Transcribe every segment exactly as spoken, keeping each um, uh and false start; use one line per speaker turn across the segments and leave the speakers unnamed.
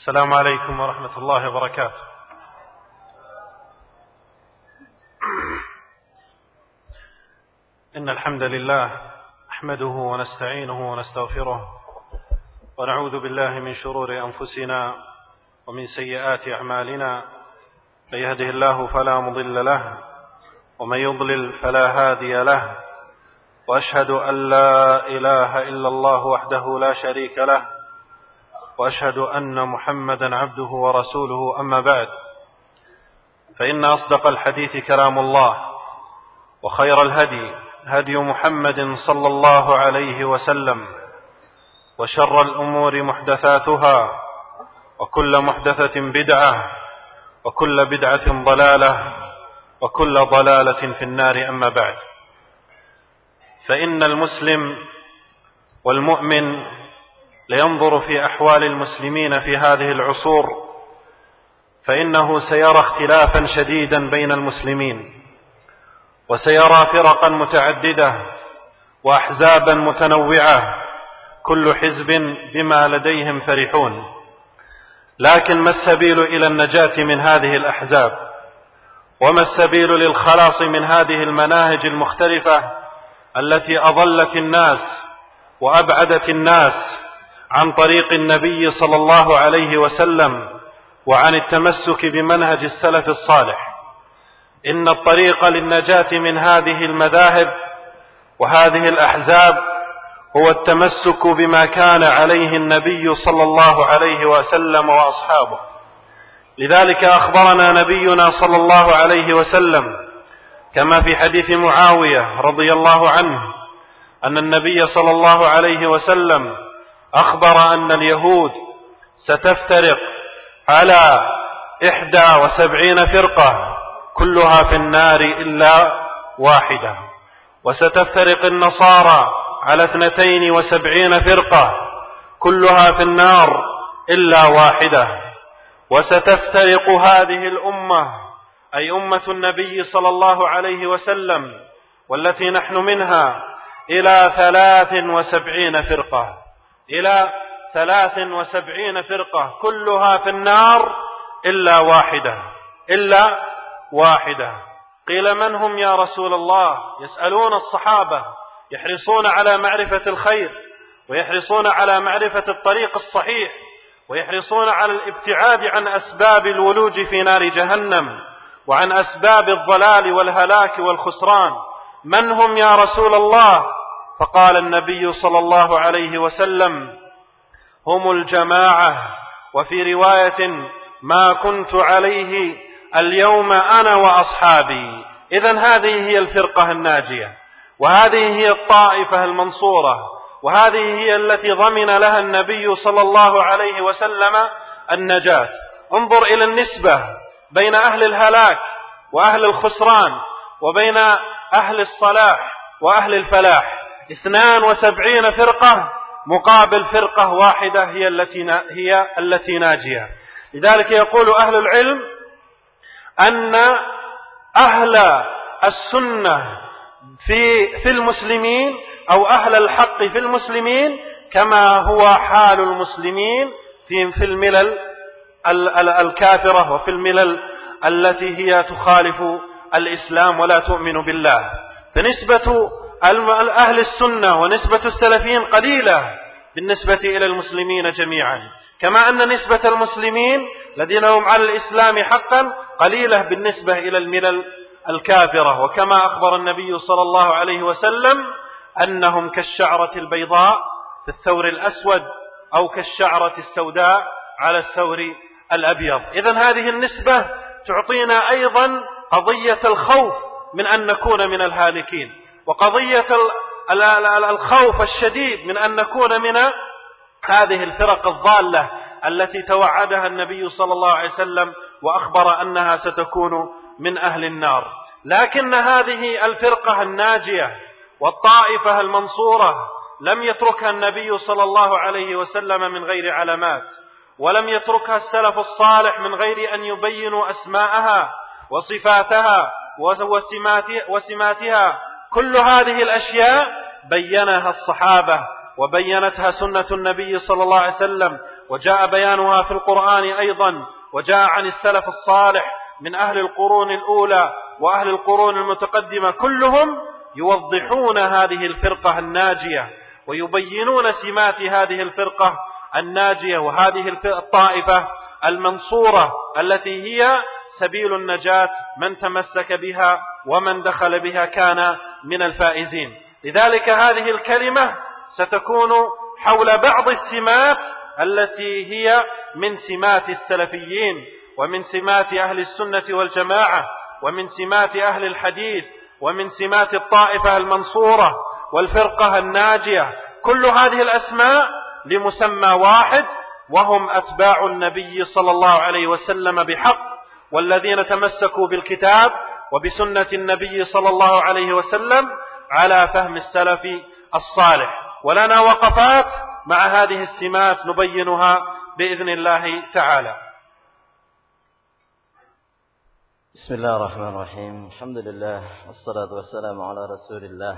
السلام عليكم ورحمة الله وبركاته. إن الحمد لله نحمده ونستعينه ونستغفره ونعوذ بالله من شرور أنفسنا ومن سيئات أعمالنا، من يهده الله فلا مضل له ومن يضلل فلا هادي له، وأشهد أن لا إله إلا الله وحده لا شريك له، وأشهد أن محمدا عبده ورسوله. أما بعد، فإن أصدق الحديث كلام الله، وخير الهدي هدي محمد صلى الله عليه وسلم، وشر الأمور محدثاتها، وكل محدثة بدعة، وكل بدعة ضلالة، وكل ضلالة في النار. أما بعد، فإن المسلم والمؤمن لينظر في أحوال المسلمين في هذه العصور، فإنه سيرى اختلافا شديدا بين المسلمين، وسيرى فرقا متعددة وأحزابا متنوعة، كل حزب بما لديهم فرحون. لكن ما السبيل إلى النجاة من هذه الأحزاب؟ وما السبيل للخلاص من هذه المناهج المختلفة التي أضلت الناس وأبعدت الناس عن طريق النبي صلى الله عليه وسلم وعن التمسك بمنهج السلف الصالح؟ إن الطريق للنجاة من هذه المذاهب وهذه الأحزاب هو التمسك بما كان عليه النبي صلى الله عليه وسلم وأصحابه. لذلك أخبرنا نبينا صلى الله عليه وسلم كما في حديث معاوية رضي الله عنه أن النبي صلى الله عليه وسلم أخبر أن اليهود ستفترق على إحدى وسبعين فرقة كلها في النار إلا واحدة، وستفترق النصارى على اثنتين وسبعين فرقة كلها في النار إلا واحدة، وستفترق هذه الأمة أي أمة النبي صلى الله عليه وسلم والتي نحن منها إلى ثلاث وسبعين فرقة إلى ثلاث وسبعين فرقة كلها في النار إلا واحدة إلا واحدة. قيل من هم يا رسول الله؟ يسألون الصحابة، يحرصون على معرفة الخير، ويحرصون على معرفة الطريق الصحيح، ويحرصون على الابتعاد عن أسباب الولوج في نار جهنم وعن أسباب الضلال والهلاك والخسران. من هم يا رسول الله؟ فقال النبي صلى الله عليه وسلم: هم الجماعة، وفي رواية: ما كنت عليه اليوم أنا وأصحابي. إذن هذه هي الفرقة الناجية، وهذه هي الطائفة المنصورة، وهذه هي التي ضمن لها النبي صلى الله عليه وسلم النجاة. انظر إلى النسبة بين أهل الهلاك وأهل الخسران وبين أهل الصلاح وأهل الفلاح، اثنان وسبعين فرقة مقابل فرقة واحدة هي التي هي التي ناجية. لذلك يقول أهل العلم أن أهل السنة في في المسلمين أو أهل الحق في المسلمين كما هو حال المسلمين في في الملل الكافرة وفي الملل التي هي تخالف الإسلام ولا تؤمن بالله. فنسبة أهل السنة ونسبة السلفيين قليلة بالنسبة إلى المسلمين جميعا، كما أن نسبة المسلمين الذين هم على الإسلام حقا قليلة بالنسبة إلى الملل الكافرة. وكما أخبر النبي صلى الله عليه وسلم أنهم كالشعرة البيضاء في الثور الأسود أو كالشعرة السوداء على الثور الأبيض. إذن هذه النسبة تعطينا أيضا قضية الخوف من أن نكون من الهالكين، وقضية الخوف الشديد من أن نكون من هذه الفرق الضالة التي توعدها النبي صلى الله عليه وسلم وأخبر أنها ستكون من أهل النار. لكن هذه الفرقة الناجية والطائفة المنصورة لم يتركها النبي صلى الله عليه وسلم من غير علامات، ولم يتركها السلف الصالح من غير أن يبينوا أسماءها وصفاتها وسماتها. كل هذه الأشياء بينها الصحابة وبينتها سنة النبي صلى الله عليه وسلم، وجاء بيانها في القرآن أيضا، وجاء عن السلف الصالح من أهل القرون الأولى وأهل القرون المتقدمة، كلهم يوضحون هذه الفرقة الناجية ويبينون سمات هذه الفرقة الناجية وهذه الطائفة المنصورة التي هي سبيل النجاة، من تمسك بها ومن دخل بها كان من الفائزين. لذلك هذه الكلمة ستكون حول بعض السمات التي هي من سمات السلفيين ومن سمات أهل السنة والجماعة ومن سمات أهل الحديث ومن سمات الطائفة المنصورة والفرقة الناجية. كل هذه الأسماء لمسمى واحد، وهم أتباع النبي صلى الله عليه وسلم بحق، والذين تمسكوا بالكتاب وبسنة النبي صلى الله عليه وسلم على فهم السلف الصالح. ولنا وقفات مع هذه السمات نبينها بإذن الله تعالى.
بسم الله الرحمن الرحيم. الحمد لله والصلاة والسلام على رسول الله.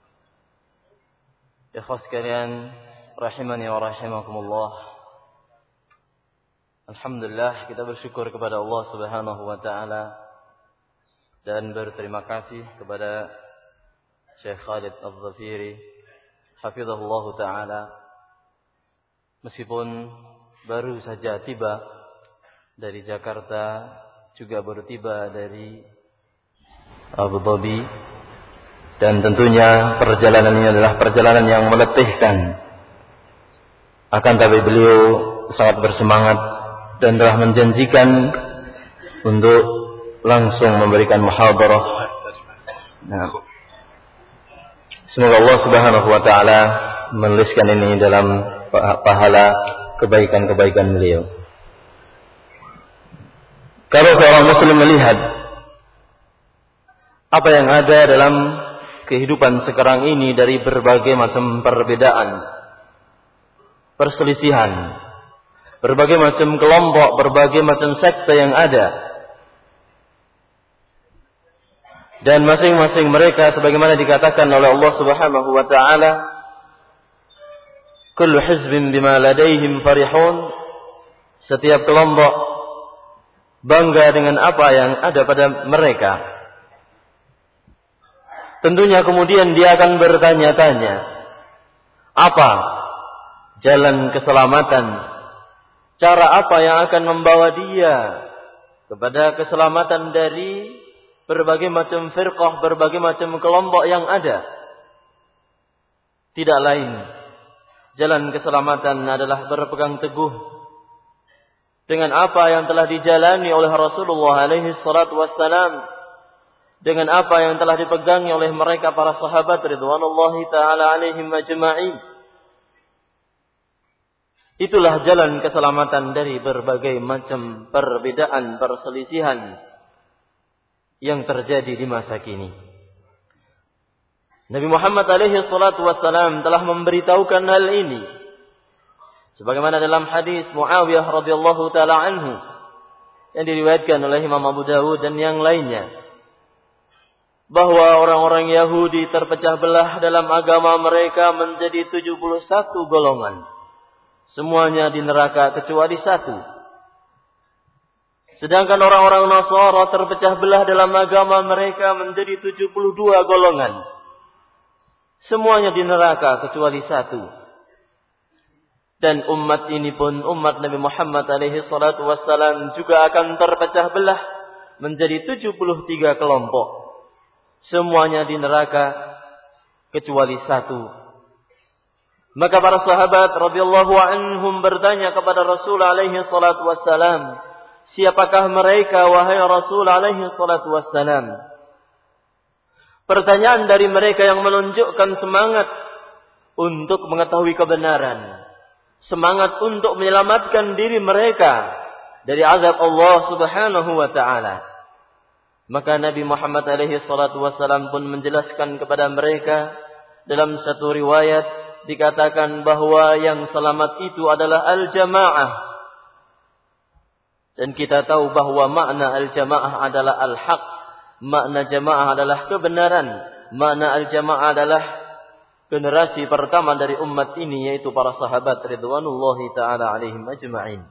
Ikhwas sekalian, rahimani wa rahimakumullah. Alhamdulillah, kita bersyukur kepada Allah Subhanahu wa taala dan berterima kasih kepada Syekh Khalid Al-Zafiri hafizahullah taala, meskipun baru saja tiba dari Jakarta, juga baru tiba dari Abu Dhabi, dan tentunya perjalanan ini adalah perjalanan yang meletihkan. Akan tapi beliau sangat bersemangat dan telah menjanjikan untuk langsung memberikan muhadarah. Nah, semoga Allah Subhanahu wa taala menuliskan ini dalam pahala kebaikan-kebaikan beliau. Kalau seorang muslim melihat apa yang ada dalam kehidupan sekarang ini dari berbagai macam perbedaan, perselisihan, berbagai macam kelompok, berbagai macam sekte yang ada, dan masing-masing mereka sebagaimana dikatakan oleh Allah Subhanahu wa taala, kullu hizbin bima ladaihim farihun, setiap kelompok bangga dengan apa yang ada pada mereka. Tentunya kemudian dia akan bertanya-tanya, apa jalan keselamatan, cara apa yang akan membawa dia kepada keselamatan dari berbagai macam firqah, berbagai macam kelompok yang ada. Tidak lain, jalan keselamatan adalah berpegang teguh dengan apa yang telah dijalani oleh Rasulullah alaihi salatu wassalam, dengan apa yang telah dipegangi oleh mereka para sahabat ridwanullahi ta'ala alaihim ajma'in. Itulah jalan keselamatan dari berbagai macam perbedaan, perselisihan yang terjadi di masa kini. Nabi Muhammad alaihi salatu wassalam telah memberitahukan hal ini, sebagaimana dalam hadis Muawiyah radhiyallahu taala anhu yang diriwayatkan oleh Imam Abu Dawud dan yang lainnya, bahwa orang-orang Yahudi terpecah belah dalam agama mereka menjadi tujuh puluh satu golongan. Semuanya di neraka kecuali satu. Sedangkan orang-orang Nasara terpecah belah dalam agama mereka menjadi tujuh puluh dua golongan. Semuanya di neraka kecuali satu. Dan umat ini pun, umat Nabi Muhammad alaihi salatu wassalam, juga akan terpecah belah menjadi tujuh puluh tiga kelompok. Semuanya di neraka kecuali satu. Maka para sahabat radhiyallahu anhum bertanya kepada Rasul alaihi salatu wassalam, siapakah mereka wahai Rasul alaihi salatu wassalam? Pertanyaan dari mereka yang menunjukkan semangat untuk mengetahui kebenaran, semangat untuk menyelamatkan diri mereka dari azab Allah Subhanahu wa taala. Maka Nabi Muhammad alaihi salatu wassalam pun menjelaskan kepada mereka, dalam satu riwayat dikatakan bahwa yang selamat itu adalah al-jamaah. Dan kita tahu bahwa makna al-jamaah adalah al-haq, makna jamaah adalah kebenaran, makna al-jamaah adalah generasi pertama dari umat ini, yaitu para sahabat ridwanullahi ta'ala alaihim ajma'in.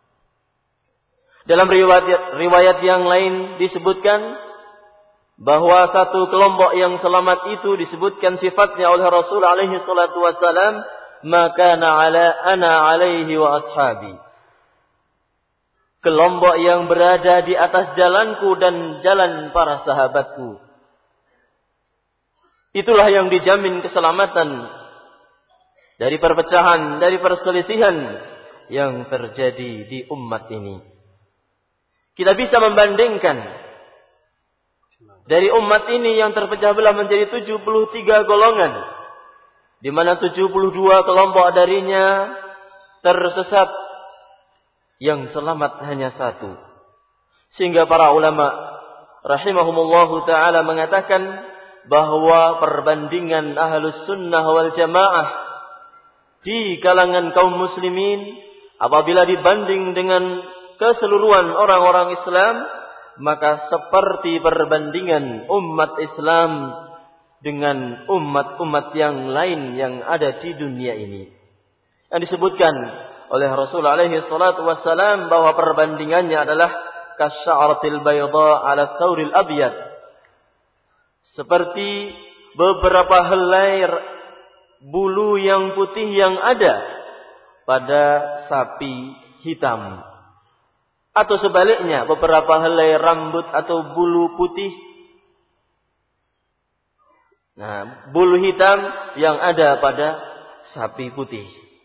Dalam riwayat, riwayat yang lain disebutkan bahwa satu kelompok yang selamat itu disebutkan sifatnya oleh Rasul alaihi salatu wassalam, maka ala ana alaihi wa ashabi. Kelompok yang berada di atas jalanku dan jalan para sahabatku. Itulah yang dijamin keselamatan dari perpecahan, dari perselisihan yang terjadi di umat ini. Kita bisa membandingkan dari umat ini yang terpecah belah menjadi tujuh puluh tiga golongan, di mana tujuh puluh dua kelompok darinya tersesat, yang selamat hanya satu. Sehingga para ulama rahimahumullahu ta'ala mengatakan bahwa perbandingan ahlus sunnah wal jamaah di kalangan kaum muslimin apabila dibanding dengan keseluruhan orang-orang Islam, maka seperti perbandingan umat Islam dengan umat-umat yang lain yang ada di dunia ini. Yang disebutkan oleh Rasul alaihi salatu wassalam bahwa perbandingannya adalah kasya'ratil bayda 'ala thawril abyad. Seperti beberapa helai bulu yang putih yang ada pada sapi hitam. Atau sebaliknya, beberapa helai rambut atau bulu putih, nah, bulu hitam yang ada pada sapi putih.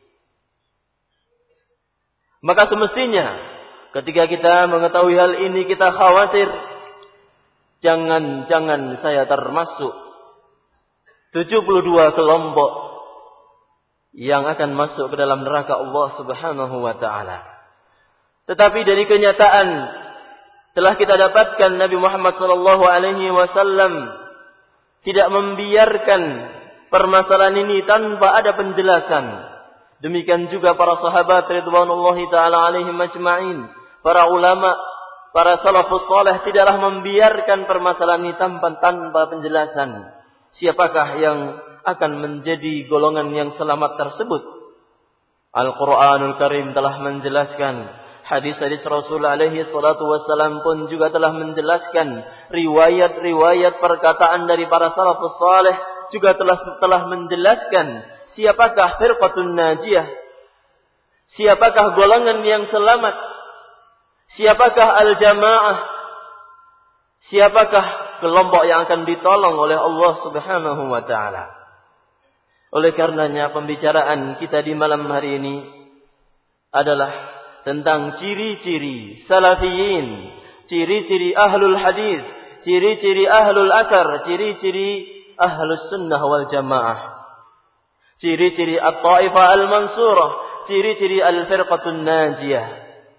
Maka semestinya ketika kita mengetahui hal ini, kita khawatir jangan-jangan saya termasuk tujuh puluh dua kelompok yang akan masuk ke dalam neraka Allah Subhanahu wa ta'ala. Tetapi dari kenyataan telah kita dapatkan Nabi Muhammad sallallahu alaihi wasallam tidak membiarkan permasalahan ini tanpa ada penjelasan. Demikian juga para sahabat ridwanullahi ta'ala alaihim ajma'in, para ulama, para salafus saleh tidaklah membiarkan permasalahan ini tanpa, tanpa penjelasan. Siapakah yang akan menjadi golongan yang selamat tersebut? Al-Quranul Karim telah menjelaskan. Hadis-hadis Rasul alaihi salatu wassalam pun juga telah menjelaskan. Riwayat-riwayat perkataan dari para salafus saleh juga telah telah menjelaskan siapakah firqatun najiyah, siapakah golongan yang selamat, siapakah al-jamaah, siapakah kelompok yang akan ditolong oleh Allah Subhanahu wa ta'ala. Oleh karenanya pembicaraan kita di malam hari ini adalah tentang ciri-ciri salafiyin, ciri-ciri ahlul hadis, ciri-ciri ahlul athar, ciri-ciri ahlus sunnah wal jamaah, ciri-ciri at-taifah al-mansurah, ciri-ciri al-firqatun najiyah.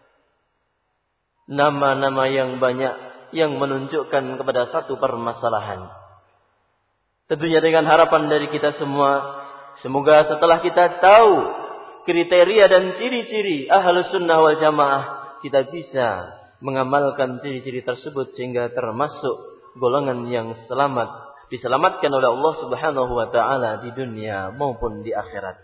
Nama-nama yang banyak yang menunjukkan kepada satu permasalahan. Tentunya dengan harapan dari kita semua, semoga setelah kita tahu kriteria dan ciri-ciri ahlus sunnah wal jamaah, kita bisa mengamalkan ciri-ciri tersebut sehingga termasuk golongan yang selamat, diselamatkan oleh Allah Subhanahu wa ta'ala di dunia maupun di akhirat.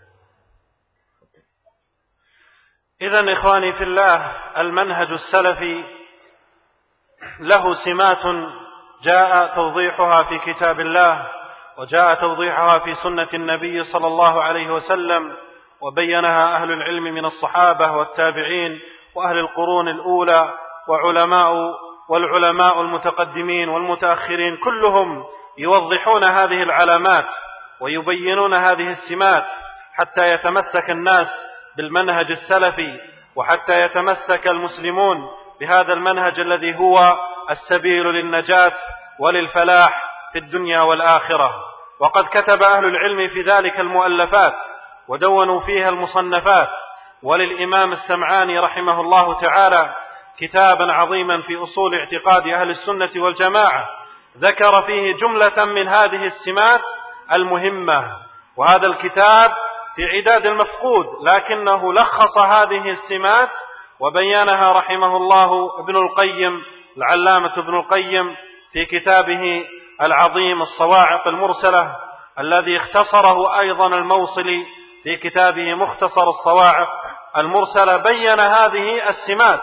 إذن إخواني في الله، المنهج السلفي له سمات جاء توضيحها في كتاب الله، وجاء توضيحها في سنة النبي صلى الله عليه وسلم، وبينها أهل العلم من الصحابة والتابعين وأهل القرون الأولى وعلماء والعلماء المتقدمين والمتأخرين، كلهم يوضحون هذه العلامات ويبينون هذه السمات حتى يتمسك الناس بالمنهج السلفي، وحتى يتمسك المسلمون بهذا المنهج الذي هو السبيل للنجاة وللفلاح في الدنيا والآخرة. وقد كتب أهل العلم في ذلك المؤلفات ودونوا فيها المصنفات، وللإمام السمعاني رحمه الله تعالى كتابا عظيما في أصول اعتقاد أهل السنة والجماعة ذكر فيه جملة من هذه السمات المهمة، وهذا الكتاب في عداد المفقود، لكنه لخص هذه السمات وبينها رحمه الله ابن القيم العلامة ابن القيم في كتابه العظيم الصواعق المرسلة الذي اختصره أيضا الموصلي في كتابه مختصر الصواعق المرسلة بين هذه السمات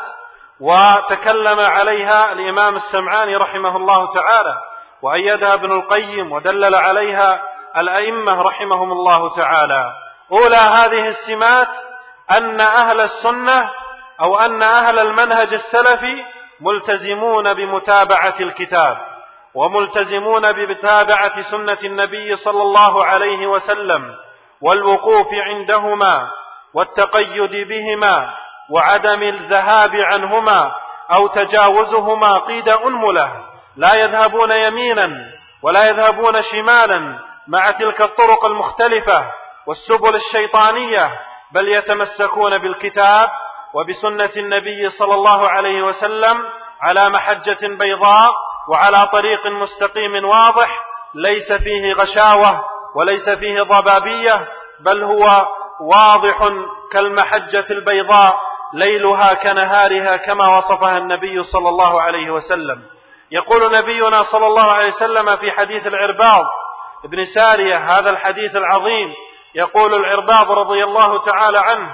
وتكلم عليها الإمام السمعاني رحمه الله تعالى، وأيدها ابن القيم ودلل عليها الأئمة رحمهم الله تعالى. أولى هذه السمات أن أهل السنة أو أن أهل المنهج السلفي ملتزمون بمتابعة الكتاب وملتزمون بمتابعة سنة النبي صلى الله عليه وسلم والوقوف عندهما والتقيد بهما وعدم الذهاب عنهما أو تجاوزهما قيد أنملة. لا يذهبون يمينا ولا يذهبون شمالا مع تلك الطرق المختلفة والسبل الشيطانية، بل يتمسكون بالكتاب وبسنة النبي صلى الله عليه وسلم على محجة بيضاء وعلى طريق مستقيم واضح ليس فيه غشاوة وليس فيه ضبابية، بل هو واضح كالمحجة البيضاء ليلها كنهارها كما وصفها النبي صلى الله عليه وسلم. يقول نبينا صلى الله عليه وسلم في حديث العرباض ابن سارية هذا الحديث العظيم، يقول العرباض رضي الله تعالى عنه: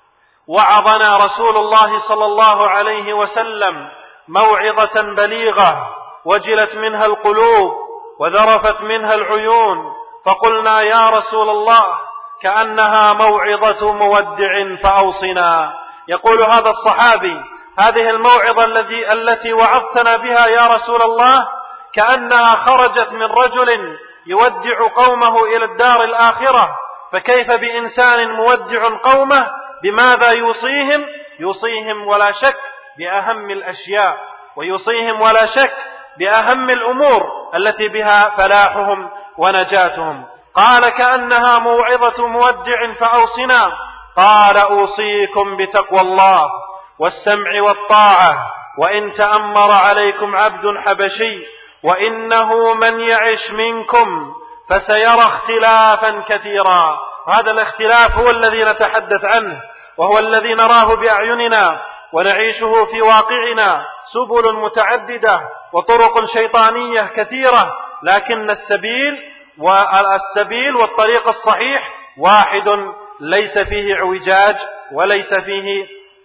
وعظنا رسول الله صلى الله عليه وسلم موعظة بليغة وجلت منها القلوب وذرفت منها العيون، فقلنا يا رسول الله كأنها موعظة مودع فأوصنا. يقول هذا الصحابي: هذه الموعظة التي التي وعظتنا بها يا رسول الله كأنها خرجت من رجل يودع قومه إلى الدار الآخرة، فكيف بإنسان مودع قومه؟ بماذا يوصيهم؟ يوصيهم ولا شك بأهم الأشياء، ويوصيهم ولا شك بأهم الأمور التي بها فلاحهم ونجاتهم. قال: كأنها موعظة مودع فأوصنا. قال: أوصيكم بتقوى الله والسمع والطاعة وإن تأمر عليكم عبد حبشي وإنه من يعش منكم فسيرى اختلافا كثيرا. هذا الاختلاف هو الذي نتحدث عنه، وهو الذي نراه بأعيننا ونعيشه في واقعنا، سبل متعددة وطرق شيطانية كثيرة، لكن السبيل والسبيل والطريق الصحيح واحد ليس فيه اعوجاج وليس فيه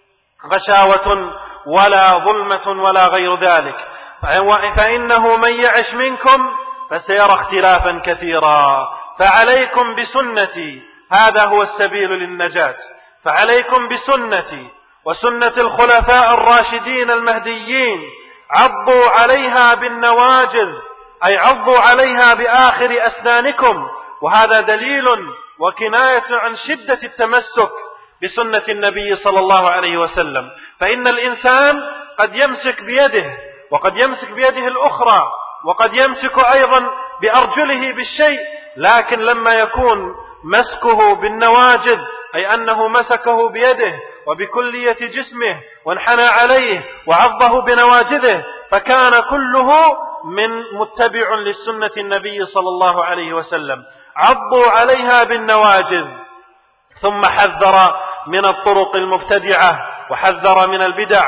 غشاوة ولا ظلمة ولا غير ذلك. فإنه من يعش منكم فسيرى اختلافا كثيرا، فعليكم بسنتي، هذا هو السبيل للنجاة، فعليكم بسنتي وسنة الخلفاء الراشدين المهديين، عضوا عليها بالنواجذ، أي عضوا عليها بآخر أسنانكم. وهذا دليل وكناية عن شدة التمسك بسنة النبي صلى الله عليه وسلم. فإن الإنسان قد يمسك بيده وقد يمسك بيده الأخرى وقد يمسك أيضا بأرجله بالشيء، لكن لما يكون مسكه بالنواجذ أي أنه مسكه بيده وبكلية جسمه وانحنى عليه وعضه بنواجذه، فكان كله من متبع للسنة النبي صلى الله عليه وسلم. عضوا عليها بالنواجذ، ثم حذر من الطرق المبتدعة وحذر من البدع: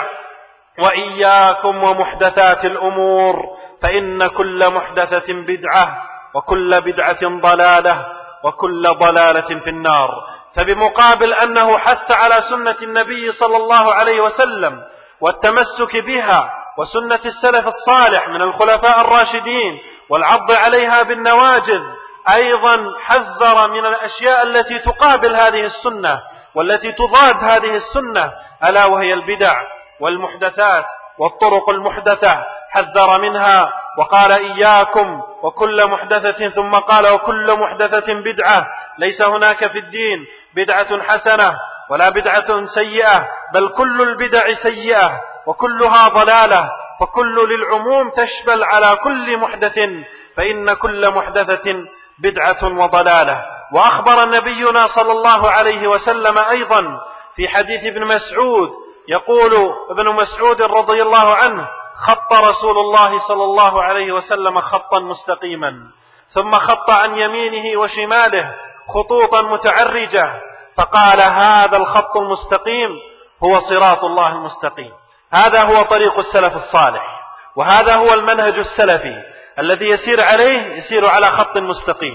وإياكم ومحدثات الأمور فإن كل محدثة بدعة وكل بدعة ضلالة وكل ضلالة في النار. فبمقابل أنه حث على سنة النبي صلى الله عليه وسلم والتمسك بها وسنة السلف الصالح من الخلفاء الراشدين والعض عليها بالنواجذ، أيضا حذر من الأشياء التي تقابل هذه السنة والتي تضاد هذه السنة، ألا وهي البدع والمحدثات والطرق المحدثة، حذر منها وقال: إياكم وكل محدثة، ثم قال: وكل محدثة بدعة. ليس هناك في الدين بدعة حسنة ولا بدعة سيئة، بل كل البدع سيئة وكلها ضلالة، فكل للعموم تشمل على كل محدث، فإن كل محدثة بدعة وضلالة. وأخبر نبينا صلى الله عليه وسلم أيضا في حديث ابن مسعود، يقول ابن مسعود رضي الله عنه: خط رسول الله صلى الله عليه وسلم خطا مستقيما، ثم خط عن يمينه وشماله خطوطا متعرجة، فقال: هذا الخط المستقيم هو صراط الله المستقيم. هذا هو طريق السلف الصالح، وهذا هو المنهج السلفي الذي يسير عليه، يسير على خط مستقيم.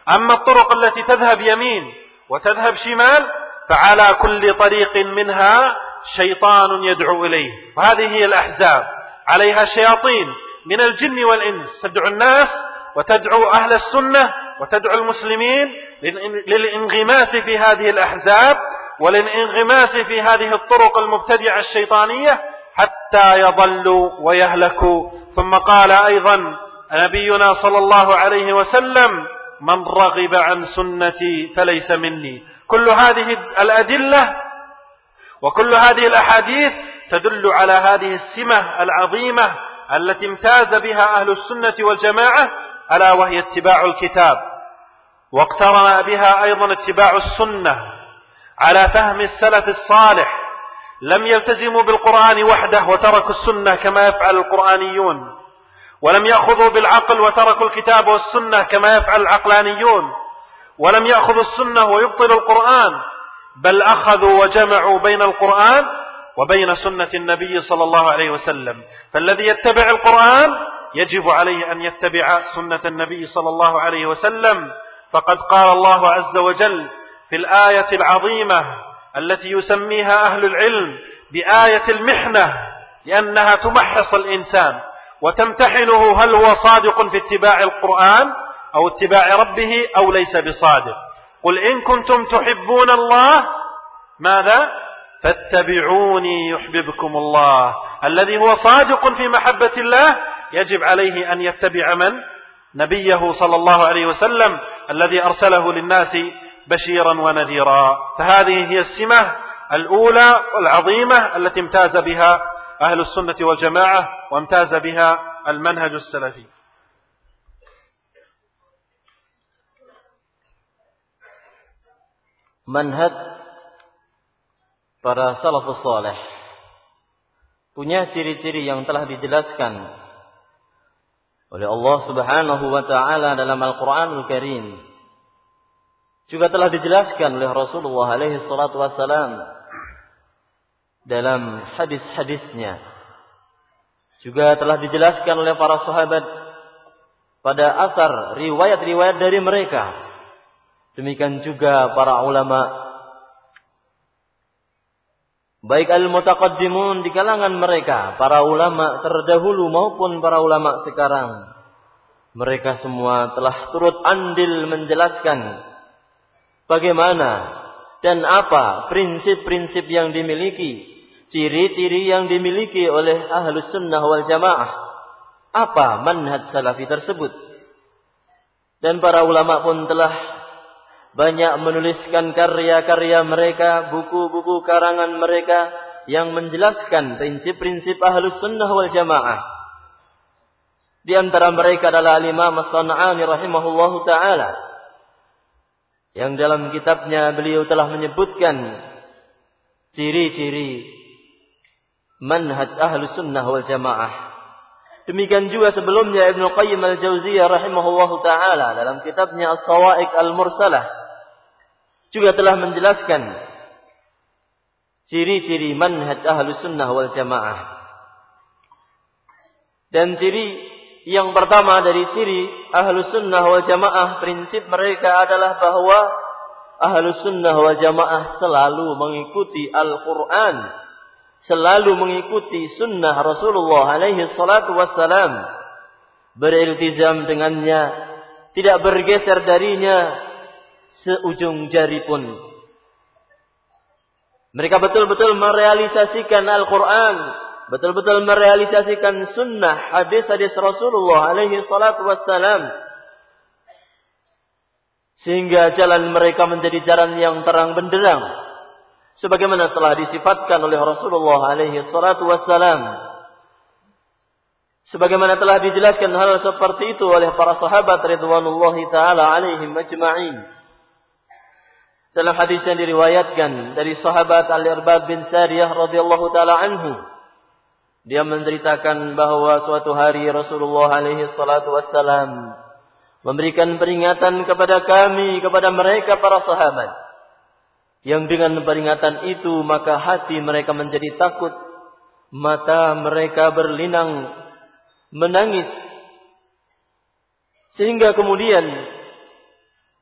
أما الطرق التي تذهب يمين وتذهب شمال فعلى كل طريق منها شيطان يدعو إليه، وهذه هي الأحزاب، عليها شياطين من الجن والإنس تدعو الناس وتدعو أهل السنة وتدعو المسلمين للانغماس في هذه الأحزاب وللانغماس في هذه الطرق المبتدعة الشيطانية حتى يضلوا ويهلكوا. ثم قال أيضا نبينا صلى الله عليه وسلم: من رغب عن سنتي فليس مني. كل هذه الأدلة وكل هذه الأحاديث تدل على هذه السمة العظيمة التي امتاز بها أهل السنة والجماعة، ألا وهي اتباع الكتاب، واقترن بها أيضا اتباع السنة على فهم السلف الصالح، لم يلتزموا بالقرآن وحده وتركوا السنة كما يفعل القرآنيون، ولم يأخذوا بالعقل وتركوا الكتاب والسنة كما يفعل العقلانيون، ولم يأخذوا السنة ويبطلوا القرآن، بل أخذوا وجمعوا بين القرآن وبين سنة النبي صلى الله عليه وسلم. فالذي يتبع القرآن يجب عليه أن يتبع سنة النبي صلى الله عليه وسلم، فقد قال الله عز وجل في الآية العظيمة التي يسميها أهل العلم بآية المحنة، لأنها تمحص الإنسان وتمتحنه هل هو صادق في اتباع القرآن أو اتباع ربه أو ليس بصادق. قل إن كنتم تحبون الله ماذا؟ فاتبعوني يحببكم الله. الذي هو صادق في محبة الله يجب عليه أن يتبع من؟ نبيه صلى الله عليه وسلم الذي أرسله للناس بشيرا ونذيرا. فهذه هي السمة الأولى والعظيمة التي امتاز بها أهل السنة والجماعة وامتاز بها المنهج السلفي.
Manhaj para salafus saleh punya ciri-ciri yang telah dijelaskan oleh Allah Subhanahu wa taala dalam Al-Qur'anul Karim, juga telah dijelaskan oleh Rasulullah alaihi salatu wassalam dalam hadis-hadisnya, juga telah dijelaskan oleh para sahabat pada asar riwayat-riwayat dari mereka. Demikian juga para ulama, baik al-mutaqaddimun di kalangan mereka, para ulama terdahulu maupun para ulama sekarang, mereka semua telah turut andil menjelaskan bagaimana dan apa prinsip-prinsip yang dimiliki, ciri-ciri yang dimiliki oleh ahlus sunnah wal jamaah, apa manhaj salafi tersebut. Dan para ulama pun telah banyak menuliskan karya-karya mereka, buku-buku karangan mereka yang menjelaskan prinsip-prinsip ahlus sunnah wal jamaah. Di antara mereka adalah Al-Imam As-San'ani rahimahullahu ta'ala, yang dalam kitabnya beliau telah menyebutkan ciri-ciri manhaj ahlus sunnah wal jamaah. Demikian juga sebelumnya Ibnu Qayyim Al-Jauziyah rahimahullahu ta'ala dalam kitabnya As-Sawa'iq Al-Mursalah juga telah menjelaskan ciri-ciri manhaj ahlus sunnah wal jamaah. Dan ciri yang pertama dari ciri ahlus sunnah wal jamaah, prinsip mereka adalah bahwa ahlus sunnah wal jamaah selalu mengikuti Al-Quran, selalu mengikuti sunnah Rasulullah alaihi salatu wassalam, beriltizam dengannya, tidak bergeser darinya seujung jari pun. Mereka betul-betul merealisasikan Al-Quran, betul-betul merealisasikan sunnah, hadis-hadis Rasulullah alaihi salatu wassalam, sehingga jalan mereka menjadi jalan yang terang benderang, sebagaimana telah disifatkan oleh Rasulullah alaihi salatu wassalam, sebagaimana telah dijelaskan hal seperti itu oleh para sahabat ridwanullahi ta'ala alaihim ajma'in. Dalam hadis yang diriwayatkan dari sahabat Al-Irbad bin Sariyah radhiyallahu ta'ala anhu, dia menceritakan bahwa suatu hari Rasulullah alaihi salatu wassalam memberikan peringatan kepada kami, kepada mereka para sahabat, yang dengan peringatan itu maka hati mereka menjadi takut, mata mereka berlinang, menangis, sehingga kemudian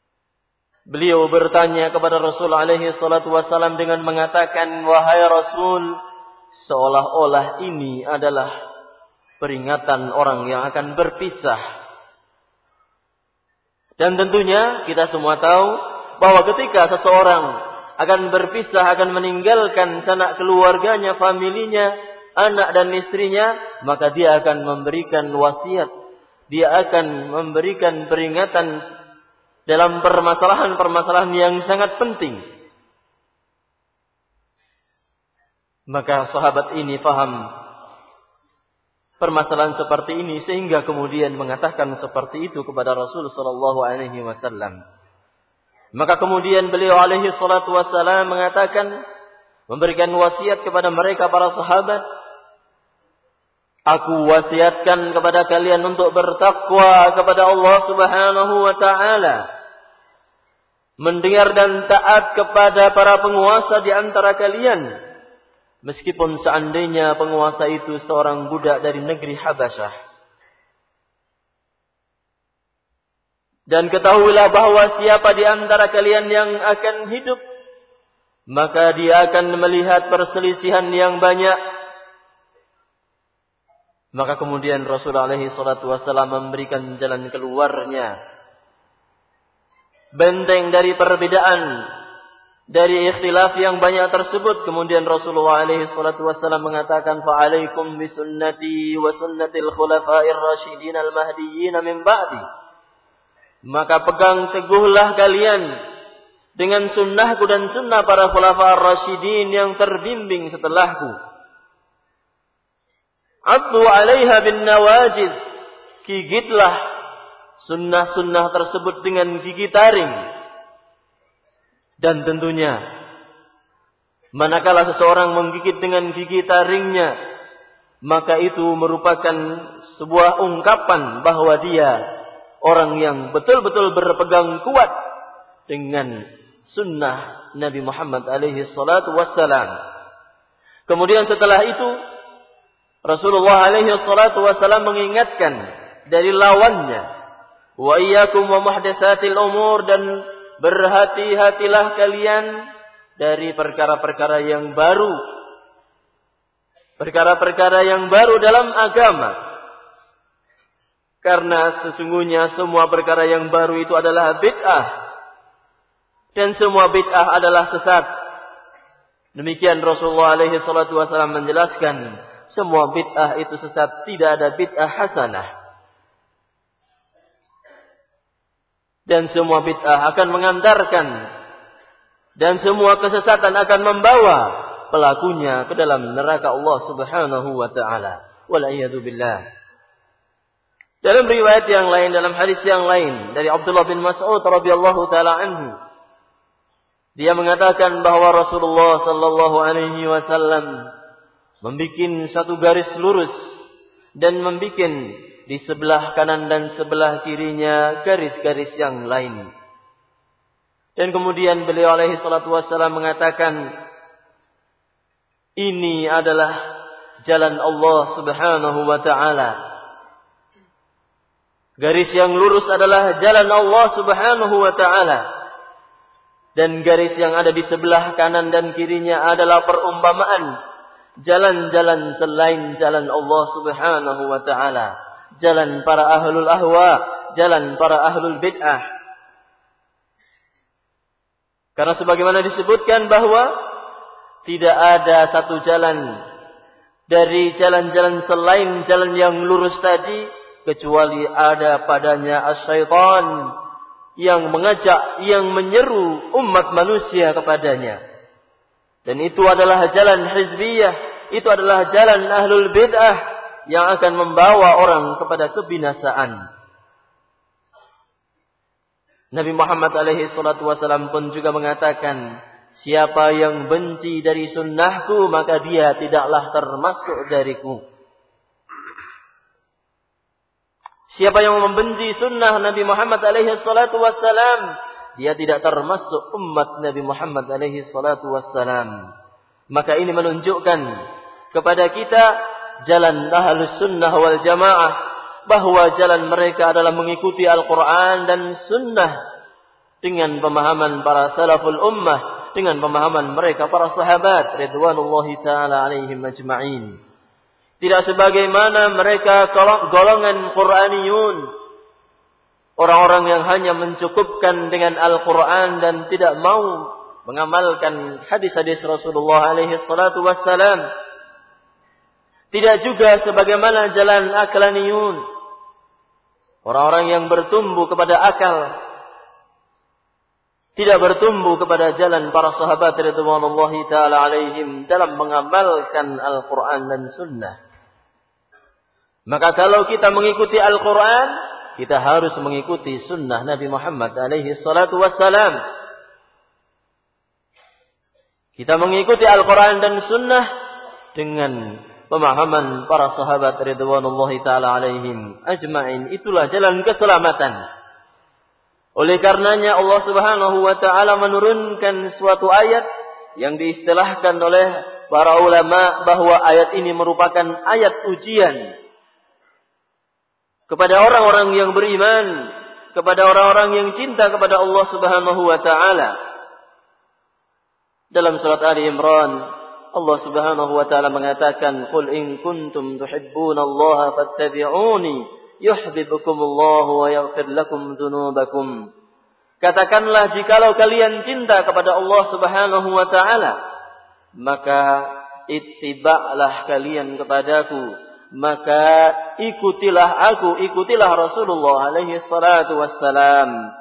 beliau bertanya kepada Rasul alaihi salatu wasallam dengan mengatakan, wahai Rasul, seolah-olah ini adalah peringatan orang yang akan berpisah. Dan tentunya kita semua tahu bahwa ketika seseorang akan berpisah, akan meninggalkan sanak keluarganya, familinya, anak dan istrinya, maka dia akan memberikan wasiat. Dia akan memberikan peringatan dalam permasalahan-permasalahan yang sangat penting. Maka sahabat ini faham permasalahan seperti ini sehingga kemudian mengatakan seperti itu kepada Rasul sallallahu alaihi wasallam. Maka kemudian beliau alaihi salatu wasallam mengatakan, memberikan wasiat kepada mereka para sahabat, aku wasiatkan kepada kalian untuk bertakwa kepada Allah Subhanahu wa taala, mendengar dan taat kepada para penguasa di antara kalian, meskipun seandainya penguasa itu seorang budak dari negeri Habasyah. Dan ketahuilah bahwa siapa di antara kalian yang akan hidup, maka dia akan melihat perselisihan yang banyak. Maka kemudian Rasulullah alaihi salatu wasallam memberikan jalan keluarnya, benteng dari perbedaan, dari ikhtilaf yang banyak tersebut. Kemudian Rasulullah alaihi salatu wasallam mengatakan, fa'alaikum bisunnati wa sunnatil khulafa'ir rasyidin al-mahdiyyin min ba'di. Maka pegang teguhlah kalian dengan sunnahku dan sunnah para khulafa'ir rasyidin yang terbimbing setelahku. Addu 'alaiha bin nawajid, gigitlah sunnah-sunnah tersebut dengan gigi taring. Dan tentunya manakala seseorang menggigit dengan gigi taringnya, maka itu merupakan sebuah ungkapan bahwa dia orang yang betul-betul berpegang kuat dengan sunnah Nabi Muhammad alaihi salatu wassalam. Kemudian setelah itu Rasulullah alaihi salatu wassalam mengingatkan dari lawannya, wa iyyakum wa muhdatsatil umur, dan berhati-hatilah kalian dari perkara-perkara yang baru. Perkara-perkara yang baru dalam agama. Karena sesungguhnya semua perkara yang baru itu adalah bid'ah. Dan semua bid'ah adalah sesat. Demikian Rasulullah alaihi salatu wassalam menjelaskan, semua bid'ah itu sesat, tidak ada bid'ah hasanah. Dan semua bid'ah akan mengantarkan, dan semua kesesatan akan membawa pelakunya ke dalam neraka Allah Subhanahu wa taala. Wal-iyadu billah. Dalam riwayat yang lain, dalam hadis yang lain dari Abdullah bin Mas'ud radhiyallahu taala anhu, dia mengatakan bahwa Rasulullah sallallahu alaihi wasallam membikin satu garis lurus dan membikin di sebelah kanan dan sebelah kirinya garis-garis yang lain. Dan kemudian beliau alaihi salatu wassalam mengatakan, ini adalah jalan Allah Subhanahu wa taala. Garis yang lurus adalah jalan Allah Subhanahu wa taala. Dan garis yang ada di sebelah kanan dan kirinya adalah perumpamaan jalan-jalan selain jalan Allah Subhanahu wa taala, jalan para ahlul ahwa, jalan para ahlul bid'ah. Karena sebagaimana disebutkan bahwa tidak ada satu jalan dari jalan-jalan selain jalan yang lurus tadi kecuali ada padanya as-syaitan yang mengajak, yang menyeru umat manusia kepadanya. Dan itu adalah jalan hizbiyah, itu adalah jalan ahlul bid'ah yang akan membawa orang kepada kebinasaan. Nabi Muhammad alaihi salatu wasallam pun juga mengatakan, siapa yang benci dari sunnahku, maka dia tidaklah termasuk dariku. Siapa yang membenci sunnah Nabi Muhammad alaihi salatu wasallam, dia tidak termasuk umat Nabi Muhammad alaihi salatu wassalam. Maka ini menunjukkan kepada kita jalan ahlus sunnah wal jamaah, bahwa jalan mereka adalah mengikuti Al-Quran dan sunnah dengan pemahaman para salaful ummah, dengan pemahaman mereka para sahabat ridwanullahi taala alaihim ajma'in. Tidak sebagaimana mereka golongan Qur'aniyun, orang-orang yang hanya mencukupkan dengan Al-Quran dan tidak mau mengamalkan hadis-hadis Rasulullah alaihi salatu wassalam. Tidak juga sebagaimana jalan Aqlaniyun, orang-orang yang bertumbuh kepada akal, tidak bertumbuh kepada jalan para sahabat radhiyallahu taala alaihim dalam mengamalkan Al-Quran dan Sunnah. Maka kalau kita mengikuti Al-Quran, kita harus mengikuti Sunnah Nabi Muhammad alaihi salatu wassalam. Kita mengikuti Al-Quran dan Sunnah dengan pemahaman para sahabat ridwanullahi taala alaihim ajma'in. Itulah jalan keselamatan. Oleh karenanya Allah Subhanahu wa taala menurunkan suatu ayat yang diistilahkan oleh para ulama bahwa ayat ini merupakan ayat ujian kepada orang-orang yang beriman, kepada orang-orang yang cinta kepada Allah Subhanahu wa taala. Dalam surat Ali Imran, Allah Subhanahu wa taala mengatakan, "Qul in kuntum tuhibbunallaha fattabi'uni yuhibbukumullahu wa yaghfir lakum dzunubakum." Katakanlah, jikalau kalian cinta kepada Allah Subhanahu wa taala, maka ittiba'lah kalian kepadaku, maka ikutilah aku, ikutilah Rasulullah alaihi salatu wassalam.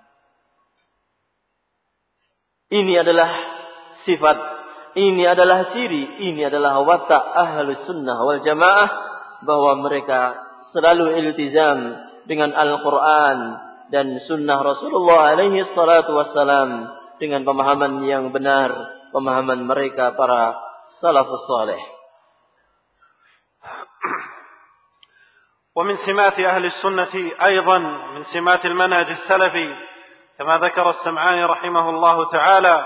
Ini adalah sifat, ini adalah ciri, ini adalah watak ahlus sunnah wal jamaah, bahwa mereka selalu iltizam dengan Al-Quran dan sunnah Rasulullah alaihi salatu wassalam dengan pemahaman yang benar, pemahaman mereka para salafus salih.
ومن سمات أهل السنة أيضا من سمات المنهج السلفي كما ذكر السمعاني رحمه الله تعالى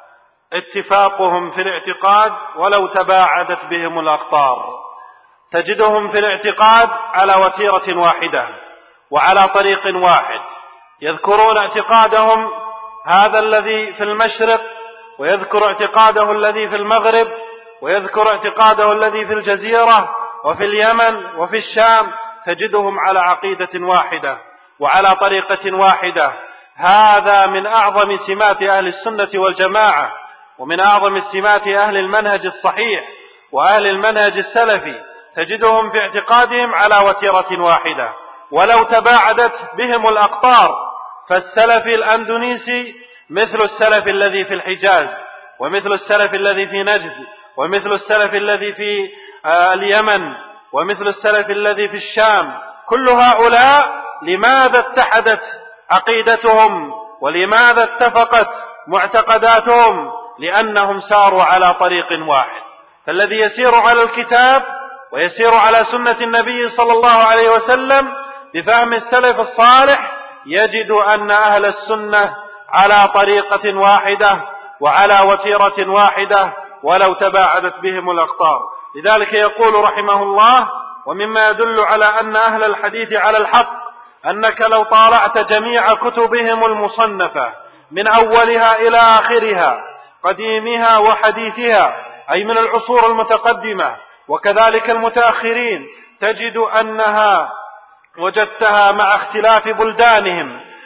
اتفاقهم في الاعتقاد ولو تباعدت بهم الأقطار. تجدهم في الاعتقاد على وتيرة واحدة وعلى طريق واحد، يذكرون اعتقادهم هذا الذي في المشرق، ويذكر اعتقاده الذي في المغرب، ويذكر اعتقاده الذي في الجزيرة وفي اليمن وفي الشام. تجدهم على عقيدة واحدة وعلى طريقة واحدة. هذا من أعظم سمات أهل السنة والجماعة، ومن أعظم السمات أهل المنهج الصحيح وأهل المنهج السلفي. تجدهم في اعتقادهم على وتيرة واحدة ولو تباعدت بهم الأقطار. فالسلفي الأندونيسي مثل السلف الذي في الحجاز، ومثل السلف الذي في نجد، ومثل السلف الذي في اليمن، ومثل السلف الذي في الشام. كل هؤلاء لماذا اتحدت عقيدتهم ولماذا اتفقت معتقداتهم؟ لأنهم ساروا على طريق واحد. فالذي يسير على الكتاب ويسير على سنة النبي صلى الله عليه وسلم بفهم السلف الصالح يجد أن أهل السنة على طريقة واحدة وعلى وتيرة واحدة ولو تباعدت بهم الأقطار. لذلك يقول رحمه الله: ومما يدل على أن أهل الحديث على الحق أنك لو طالعت جميع كتبهم المصنفة من أولها إلى آخرها، قديمها وحديثها، أي من العصور المتقدمة وكذلك المتأخرين، تجد أنها وجدتها مع اختلاف بلدانهم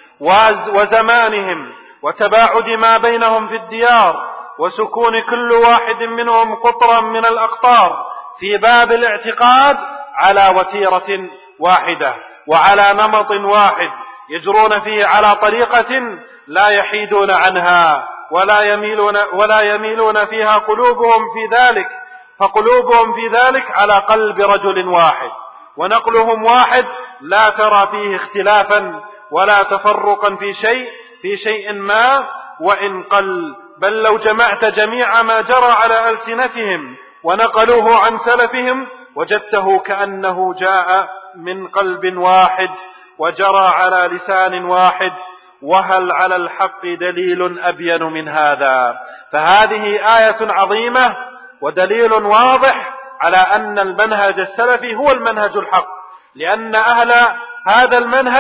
وزمانهم وتباعد ما بينهم في الديار وسكون كل واحد منهم قطرا من الأقطار في باب الاعتقاد على وتيرة واحدة وعلى نمط واحد يجرون فيه على طريقة لا يحيدون عنها ولا يميلون ولا يميلون فيها قلوبهم في ذلك، فقلوبهم في ذلك على قلب رجل واحد ونقلهم واحد، لا ترى فيه اختلافا ولا تفرقا في شيء في شيء ما وإن قل. بل لو جمعت جميع ما جرى على ألسنتهم ونقلوه عن سلفهم وجدته كأنه جاء من قلب واحد وجرى على لسان واحد. وهل على الحق دليل أبين من هذا؟ فهذه آية عظيمة ودليل واضح على أن المنهج السلفي هو المنهج الحق، لأن أهل هذا المنهج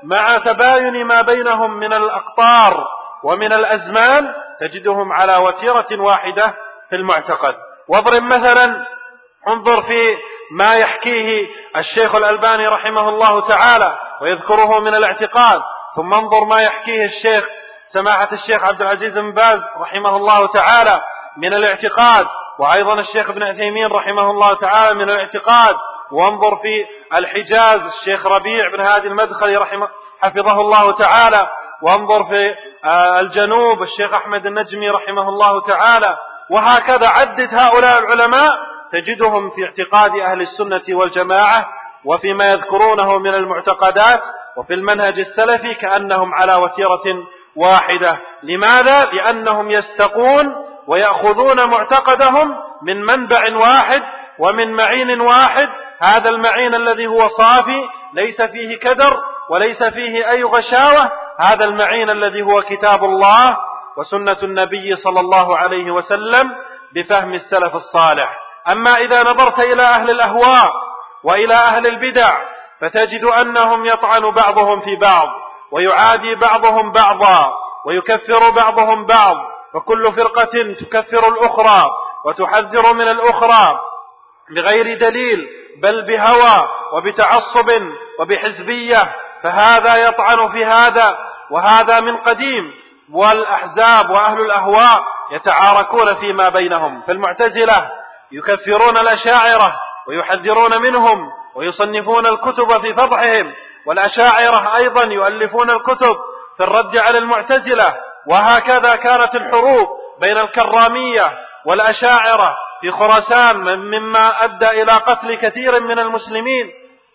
مع تباين ما بينهم من الأقطار ومن الأزمان تجدهم على وتيرة واحدة في المعتقد. واضرب مثلا، انظر في ما يحكيه الشيخ الألباني رحمه الله تعالى ويذكره من الاعتقاد، ثم انظر ما يحكيه الشيخ سماحة الشيخ عبد العزيز بن باز رحمه الله تعالى من الاعتقاد، وأيضا الشيخ ابن عثيمين رحمه الله تعالى من الاعتقاد. وانظر في الحجاز الشيخ ربيع بن هادي المدخلي رحمه حفظه الله تعالى، وانظر في الجنوب الشيخ أحمد النجمي رحمه الله تعالى، وهكذا عدد هؤلاء العلماء تجدهم في اعتقاد أهل السنة والجماعة وفيما يذكرونه من المعتقدات وفي المنهج السلفي كأنهم على وتيرة واحدة. لماذا؟ لأنهم يستقون ويأخذون معتقدهم من منبع واحد ومن معين واحد، هذا المعين الذي هو صافي ليس فيه كدر وليس فيه أي غشاوة، هذا المعين الذي هو كتاب الله وسنة النبي صلى الله عليه وسلم بفهم السلف الصالح. أما إذا نظرت إلى أهل الأهواء وإلى أهل البدع فتجد أنهم يطعن بعضهم في بعض ويعادي بعضهم بعضا ويكفر بعضهم بعض، وكل فرقة تكفر الأخرى وتحذر من الأخرى بغير دليل بل بهوى وبتعصب وبحزبية، فهذا يطعن في هذا وهذا من قديم. والأحزاب وأهل الأهواء يتعاركون فيما بينهم، فالمعتزلة يكفرون الأشاعرة ويحذرون منهم ويصنفون الكتب في فضحهم، والأشاعرة أيضا يؤلفون الكتب في الرد على المعتزلة. وهكذا كانت الحروب بين الكرامية والأشاعرة في خراسان مما أدى إلى قتل كثير من المسلمين.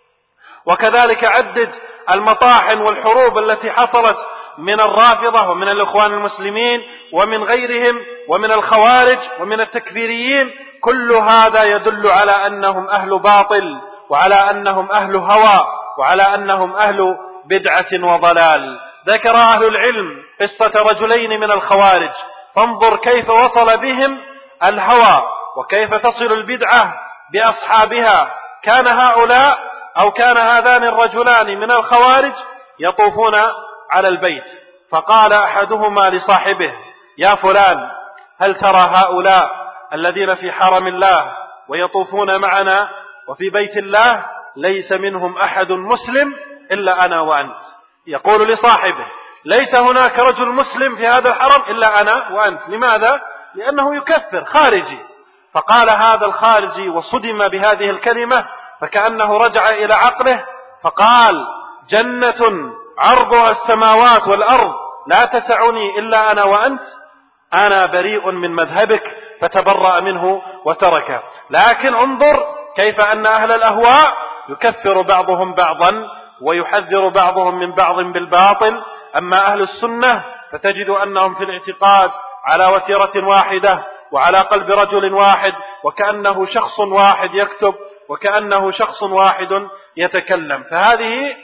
وكذلك عدد المطاحن والحروب التي حصلت من الرافضة ومن الإخوان المسلمين ومن غيرهم ومن الخوارج ومن التكفيريين، كل هذا يدل على أنهم أهل باطل وعلى أنهم أهل هوى وعلى أنهم أهل بدعة وضلال. ذكر أهل العلم قصة رجلين من الخوارج، فانظر كيف وصل بهم الهوى وكيف تصل البدعة بأصحابها. كان هؤلاء أو كان هذان الرجلان من الخوارج يطوفون على البيت، فقال أحدهما لصاحبه: يا فلان، هل ترى هؤلاء الذين في حرم الله ويطوفون معنا وفي بيت الله ليس منهم أحد مسلم إلا أنا وأنت؟ يقول لصاحبه: ليس هناك رجل مسلم في هذا الحرم إلا أنا وأنت. لماذا؟ لأنه يكفر خارجي. فقال هذا الخارجي وصدم بهذه الكلمة فكأنه رجع إلى عقله، فقال: جنة عرضها السماوات والأرض لا تسعني إلا أنا وأنت، أنا بريء من مذهبك، فتبرأ منه وتركه. لكن انظر كيف أن أهل الأهواء يكفر بعضهم بعضا ويحذر بعضهم من بعض بالباطل. أما أهل السنة فتجد أنهم في الاعتقاد على وتيرة واحدة وعلى قلب رجل واحد، وكأنه شخص واحد يكتب وكأنه شخص واحد يتكلم. فهذه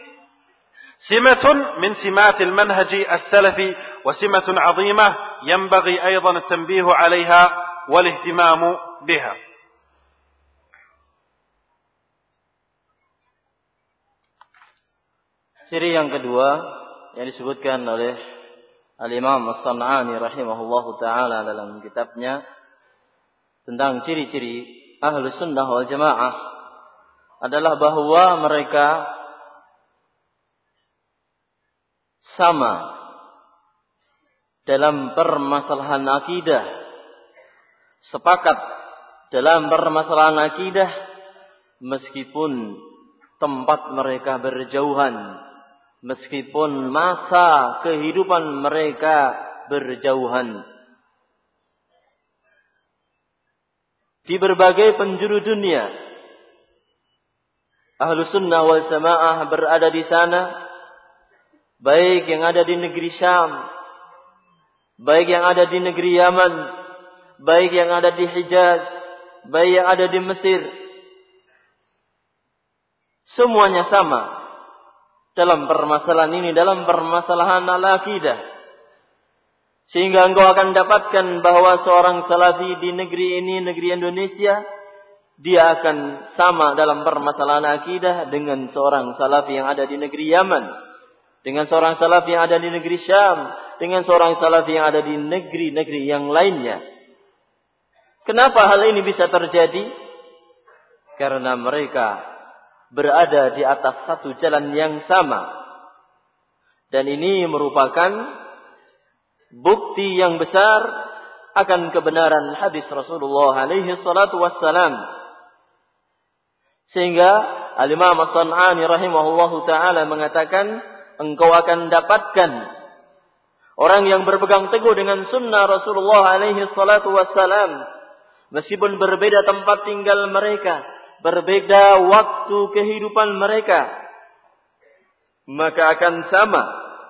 سمة من سمات المنهج السلفي وسمة عظيمة ينبغي أيضا التنبيه عليها والاهتمام بها.
Ciri yang kedua yang disebutkan oleh Al-Imam As-San'ani rahimahullahu ta'ala dalam kitabnya tentang ciri-ciri Ahlus Sunnah wal Jamaah adalah bahwa mereka sama dalam permasalahan akidah, sepakat dalam permasalahan akidah meskipun tempat mereka berjauhan, meskipun masa kehidupan mereka berjauhan. Di berbagai penjuru dunia, Ahlus Sunnah wal Jamaah berada di sana, baik yang ada di negeri Syam, baik yang ada di negeri Yaman, baik yang ada di Hijaz, baik yang ada di Mesir. Semuanya sama dalam permasalahan ini, dalam permasalahan al-aqidah. Sehingga engkau akan dapatkan bahwa seorang salafi di negeri ini, negeri Indonesia, dia akan sama dalam permasalahan akidah dengan seorang salafi yang ada di negeri Yaman. dengan seorang salaf yang ada di negeri Syam, dengan seorang salaf yang ada di negeri-negeri yang lainnya. Kenapa hal ini bisa terjadi? Karena mereka berada di atas satu jalan yang sama. Dan ini merupakan bukti yang besar akan kebenaran hadis Rasulullah alaihi salatu wassalam. Sehingga Al-Imam As-San'ani rahimahullahu ta'ala mengatakan, engkau akan dapatkan orang yang berpegang teguh dengan sunnah Rasulullah alaihi salatu wassalam, meskipun berbeda tempat tinggal mereka, berbeda waktu kehidupan mereka, maka akan sama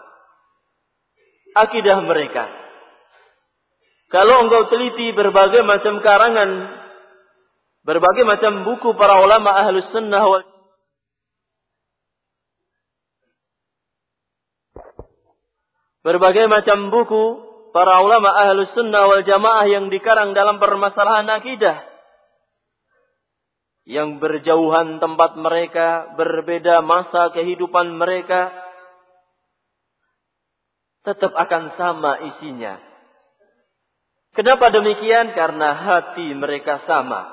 akidah mereka. Kalau engkau teliti berbagai macam karangan, berbagai macam buku para ulama ahlus sunnah wal berbagai macam buku para ulama ahlus sunnah wal jamaah yang dikarang dalam permasalahan akidah, yang berjauhan tempat mereka, berbeda masa kehidupan mereka, tetap akan sama isinya. Kenapa demikian? Karena hati mereka sama.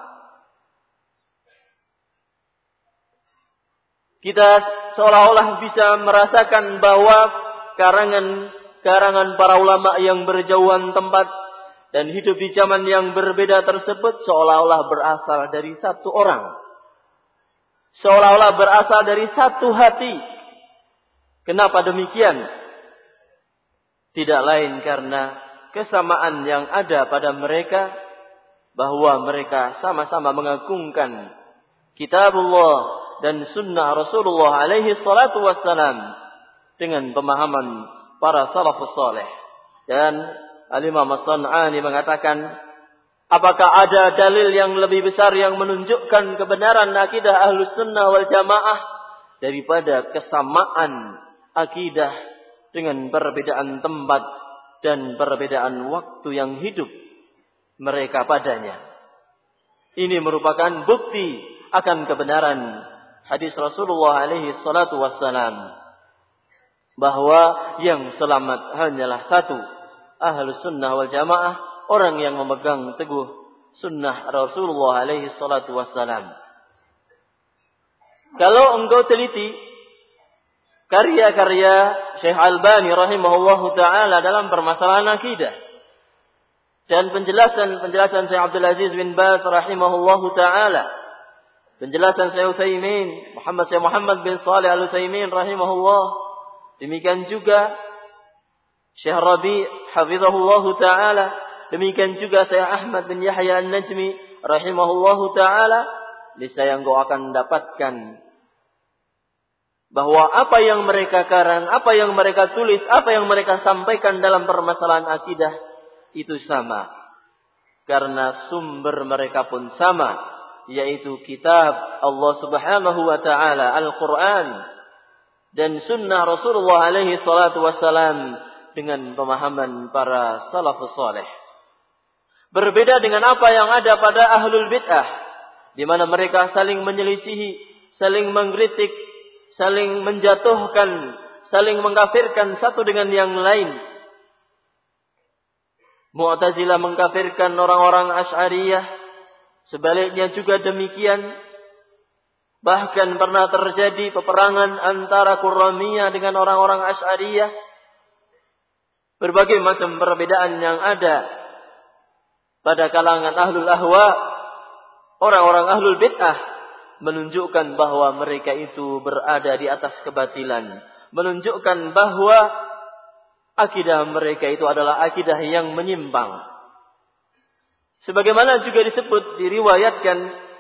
Kita seolah-olah bisa merasakan bahwa karangan-karangan para ulama yang berjauhan tempat dan hidup di zaman yang berbeda tersebut seolah-olah berasal dari satu orang. Seolah-olah berasal dari satu hati. Kenapa demikian? Tidak lain karena kesamaan yang ada pada mereka, bahwa mereka sama-sama mengagungkan kitabullah dan sunnah Rasulullah alaihi salatu wassalam dengan pemahaman para salafus saleh. Dan Al-Imam As-San'ani mengatakan, apakah ada dalil yang lebih besar yang menunjukkan kebenaran akidah Ahlus Sunnah wal Jamaah daripada kesamaan akidah dengan perbedaan tempat dan perbedaan waktu yang hidup mereka padanya. Ini merupakan bukti akan kebenaran hadis Rasulullah alaihi salatu wassalam, bahwa yang selamat hanyalah satu, Ahlus Sunnah wal Jamaah, orang yang memegang teguh sunnah Rasulullah alaihi salatu wassalam. Kalau engkau teliti karya-karya Syekh Albani rahimahullahu ta'ala dalam permasalahan akidah, dan penjelasan-penjelasan Syekh Abdul Aziz bin Baz rahimahullahu ta'ala, penjelasan Syekh Utsaimin, Muhammad Syekh Muhammad bin Shalih Al-Utsaimin rahimahullah, demikian juga Syekh Rabi' hafizahullahu ta'ala, demikian juga Syekh Ahmad bin Yahya An-Najmi rahimahullahu ta'ala, niscaya engkau akan dapatkan bahwa apa yang mereka karang, apa yang mereka tulis, apa yang mereka sampaikan dalam permasalahan akidah itu sama. Karena sumber mereka pun sama, yaitu kitab Allah Subhanahu wa taala, Al-Qur'an, dan sunnah Rasulullah alaihi salatu wassalam dengan pemahaman para salafus saleh. Berbeda dengan apa yang ada pada ahlul bid'ah, di mana mereka saling menyelisihi, saling mengkritik, saling menjatuhkan, saling mengkafirkan satu dengan yang lain. Mu'tazilah mengkafirkan orang-orang Asy'ariyah, sebaliknya juga demikian. Bahkan pernah terjadi peperangan antara Qurramiyah dengan orang-orang Asy'ariyah. Berbagai macam perbedaan yang ada pada kalangan ahlul ahwa, orang-orang ahlul bid'ah, menunjukkan bahwa mereka itu berada di atas kebatilan, menunjukkan bahwa akidah mereka itu adalah akidah yang menyimpang. Sebagaimana juga disebut, diriwayatkan,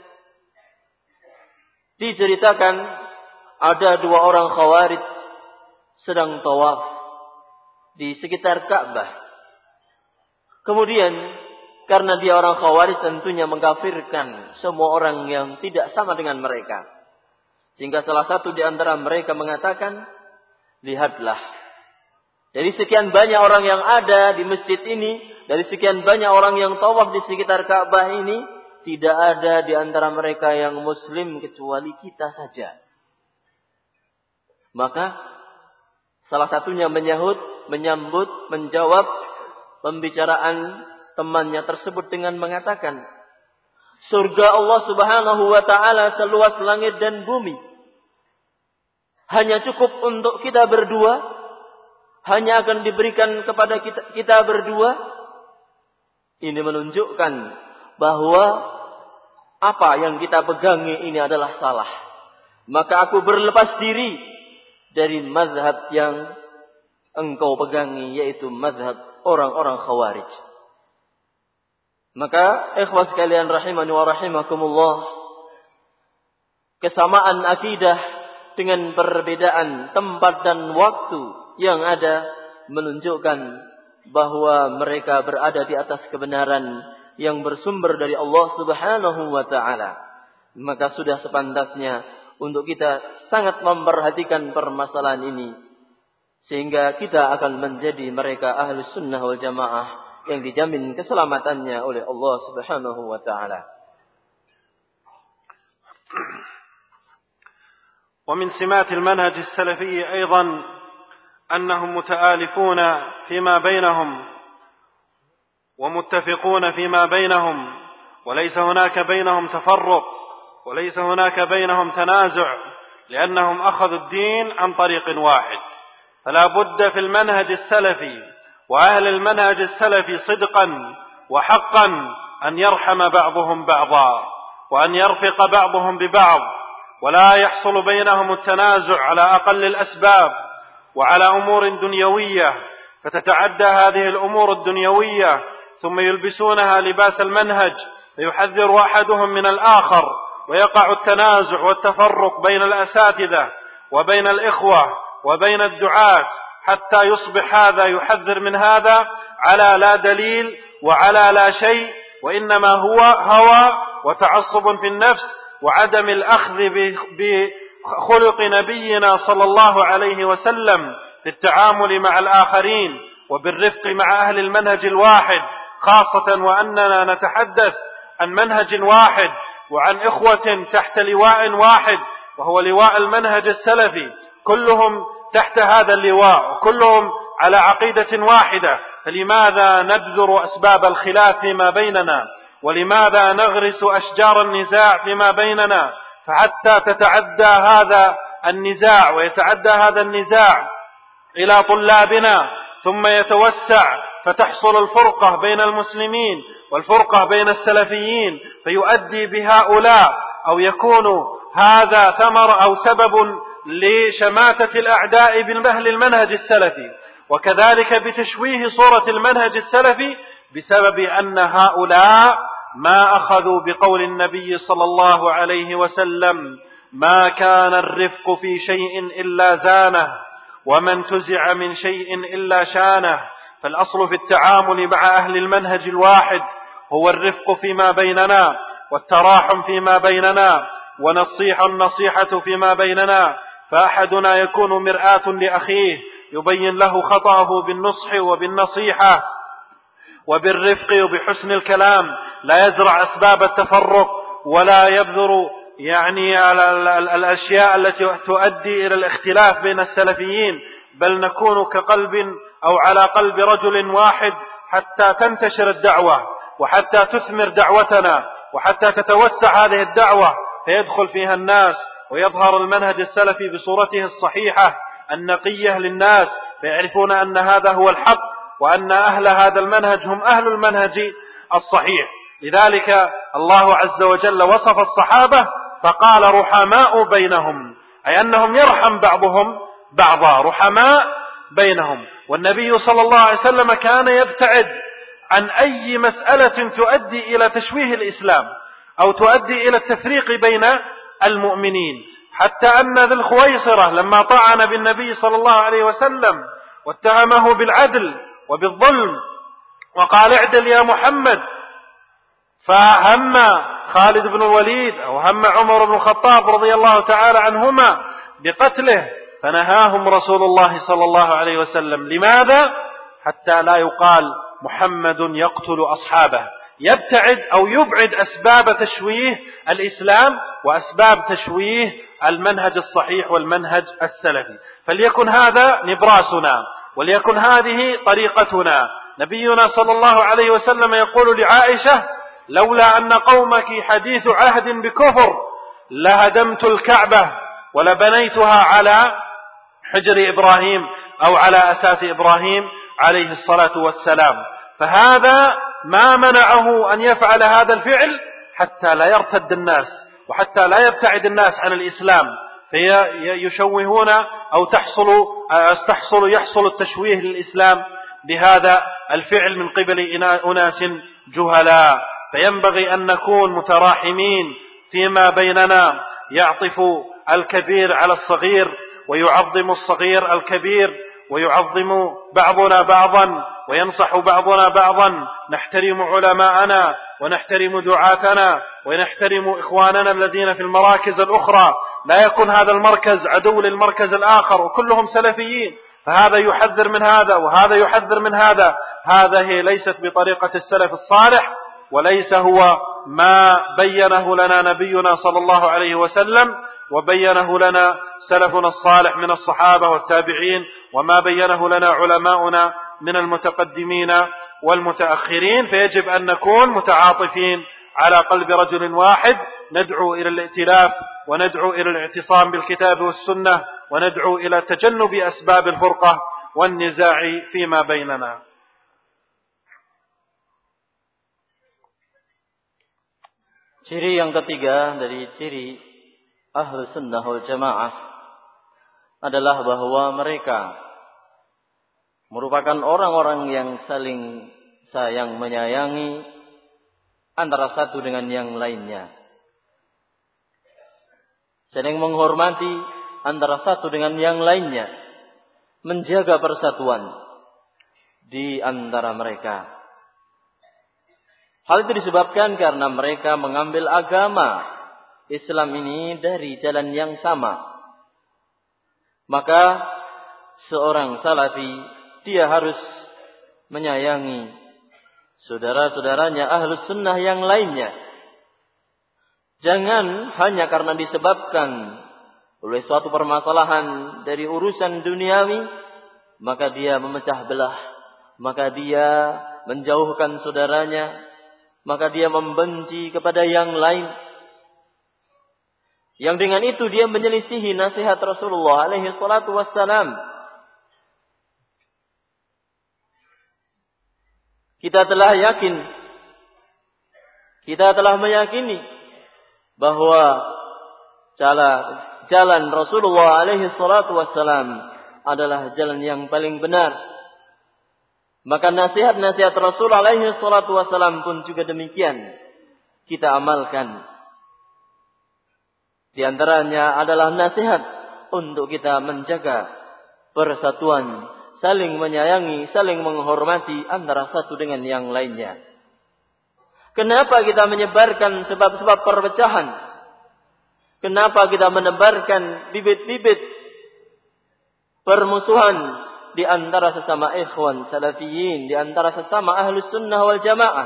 diceritakan, ada dua orang khawarij sedang tawaf di sekitar Ka'bah. Kemudian karena dia orang khawarij, tentunya mengkafirkan semua orang yang tidak sama dengan mereka. Sehingga salah satu di antara mereka mengatakan, lihatlah, dari sekian banyak orang yang ada di masjid ini, dari sekian banyak orang yang tawaf di sekitar Ka'bah ini, tidak ada di antara mereka yang muslim kecuali kita saja. Maka Salah satunya menyahut, menyambut, menjawab pembicaraan temannya tersebut dengan mengatakan, surga Allah Subhanahu wa taala seluas langit dan bumi. Hanya cukup untuk kita berdua, hanya akan diberikan kepada kita, kita berdua. Ini menunjukkan bahwa apa yang kita pegangi ini adalah salah. Maka aku berlepas diri dari mazhab yang engkau pegangi, yaitu mazhab orang-orang Khawarij. Maka ikhwas sekalian rahimani wa rahimakumullah, kesamaan akidah dengan perbedaan tempat dan waktu yang ada menunjukkan bahwa mereka berada di atas kebenaran yang bersumber dari Allah Subhanahu wa taala. Maka sudah sepantasnya untuk kita sangat memperhatikan permasalahan ini, sehingga kita akan menjadi mereka ahli sunnah wal jamaah yang dijamin keselamatannya oleh Allah Subhanahu wa taala.
ومن سمات المنهج السلفي أيضا أنهم متآلفون فيما بينهم ومتفقون فيما بينهم، وليس هناك بينهم تفرق، وليس هناك بينهم تنازع، لأنهم أخذوا الدين عن طريق واحد. فلا بد في المنهج السلفي وأهل المنهج السلفي صدقا وحقا أن يرحم بعضهم بعضا، وأن يرفق بعضهم ببعض، ولا يحصل بينهم التنازع على أقل الأسباب وعلى أمور دنيوية، فتتعدى هذه الأمور الدنيوية ثم يلبسونها لباس المنهج، فيحذر أحدهم من الآخر، ويقع التنازع والتفرق بين الأساتذة وبين الإخوة وبين الدعاة، حتى يصبح هذا يحذر من هذا على لا دليل وعلى لا شيء، وإنما هو هوى وتعصب في النفس وعدم الأخذ بخلق نبينا صلى الله عليه وسلم في التعامل مع الآخرين وبالرفق مع أهل المنهج الواحد، خاصة وأننا نتحدث عن منهج واحد وعن إخوة تحت لواء واحد، وهو لواء المنهج السلفي، كلهم تحت هذا اللواء وكلهم على عقيدة واحدة. فلماذا نبذر أسباب الخلاف فيما بيننا؟ ولماذا نغرس أشجار النزاع فيما بيننا؟ فحتى تتعدى هذا النزاع ويتعدى هذا النزاع إلى طلابنا، ثم يتوسع فتحصل الفرقة بين المسلمين والفرقة بين السلفيين، فيؤدي بهؤلاء أو يكون هذا ثمر أو سبب لشماتة الأعداء بالأهل المنهج السلفي، وكذلك بتشويه صورة المنهج السلفي، بسبب أن هؤلاء ما أخذوا بقول النبي صلى الله عليه وسلم: ما كان الرفق في شيء إلا زانه، وما انتزع من شيء إلا شانه. فالأصل في التعامل مع أهل المنهج الواحد هو الرفق فيما بيننا، والتراحم فيما بيننا، ونصيح النصيحة فيما بيننا، فأحدنا يكون مرآة لأخيه يبين له خطأه بالنصح وبالنصيحة وبالرفق وبحسن الكلام، لا يزرع أسباب التفرق ولا يبذر يعني الأشياء التي تؤدي إلى الاختلاف بين السلفيين، بل نكون كقلب أو على قلب رجل واحد حتى تنتشر الدعوة وحتى تثمر دعوتنا وحتى تتوسع هذه الدعوة فيدخل فيها الناس ويظهر المنهج السلفي بصورته الصحيحة النقية للناس، فيعرفون أن هذا هو الحق وأن أهل هذا المنهج هم أهل المنهج الصحيح. لذلك الله عز وجل وصف الصحابة فقال: رحماء بينهم، أي أنهم يرحم بعضهم بعضا، رحماء بينهم. والنبي صلى الله عليه وسلم كان يبتعد عن أي مسألة تؤدي إلى تشويه الإسلام أو تؤدي إلى التفريق بين المؤمنين، حتى أن ذي الخويصرة لما طعن بالنبي صلى الله عليه وسلم واتهمه بالعدل وبالظلم وقال: اعدل يا محمد، فهم خالد بن الوليد أو هم عمر بن الخطاب رضي الله تعالى عنهما بقتله، فنهاهم رسول الله صلى الله عليه وسلم. لماذا؟ حتى لا يقال محمد يقتل أصحابه، يبتعد أو يبعد أسباب تشويه الإسلام وأسباب تشويه المنهج الصحيح والمنهج السلفي. فليكن هذا نبراسنا وليكن هذه طريقتنا. نبينا صلى الله عليه وسلم يقول لعائشة: لولا أن قومك حديث عهد بكفر لهدمت الكعبة ولبنيتها على حجر إبراهيم أو على أساس إبراهيم عليه الصلاة والسلام. فهذا ما منعه أن يفعل هذا الفعل حتى لا يرتد الناس وحتى لا يبتعد الناس عن الإسلام، فيشوهون أو تحصل تحصل يحصل التشويه للإسلام بهذا الفعل من قبل أناس جهلاء. فينبغي أن نكون متراحمين فيما بيننا، يعطف الكبير على الصغير ويعظم الصغير الكبير ويعظم بعضنا بعضا وينصح بعضنا بعضا، نحترم علماءنا ونحترم دعاتنا ونحترم إخواننا الذين في المراكز الأخرى. لا يكون هذا المركز عدو للمركز الآخر وكلهم سلفيين، فهذا يحذر من هذا وهذا يحذر من هذا. هذه ليست بطريقة السلف الصالح، وليس هو ما بينه لنا نبينا صلى الله عليه وسلم وبينه لنا سلفنا الصالح من الصحابة والتابعين، وما بينه لنا علماؤنا من المتقدمين والمتأخرين. فيجب أن نكون متعاطفين على قلب رجل واحد، ندعو إلى الائتلاف وندعو إلى الاعتصام بالكتاب والسنة وندعو إلى تجنب أسباب الفرقة والنزاع فيما بيننا.
Ciri yang ketiga dari ciri ahlu sunnah wal jamaah adalah bahwa mereka merupakan orang-orang yang saling sayang menyayangi antara satu dengan yang lainnya, saling menghormati antara satu dengan yang lainnya, menjaga persatuan di antara mereka. Hal itu disebabkan karena mereka mengambil agama Islam ini dari jalan yang sama. Maka seorang salafi dia harus menyayangi saudara-saudaranya ahlus sunnah yang lainnya. Jangan hanya karena disebabkan oleh suatu permasalahan dari urusan duniawi, maka dia memecah belah, maka dia menjauhkan saudaranya, maka dia membenci kepada yang lain. Yang dengan itu dia menyelisihi nasihat Rasulullah alaihi salatu wassalam. Kita telah yakin, kita telah meyakini bahwa jalan Rasulullah alaihi salatu wassalam adalah jalan yang paling benar. Maka nasihat-nasihat Rasul alaihi salatu wassalam pun juga demikian kita amalkan. Di antaranya adalah nasihat untuk kita menjaga persatuan, saling menyayangi, saling menghormati antara satu dengan yang lainnya. Kenapa kita menyebarkan sebab-sebab perpecahan? Kenapa kita menebarkan bibit-bibit permusuhan di antara sesama ikhwan salafiyin, di antara sesama ahlus sunnah wal jamaah?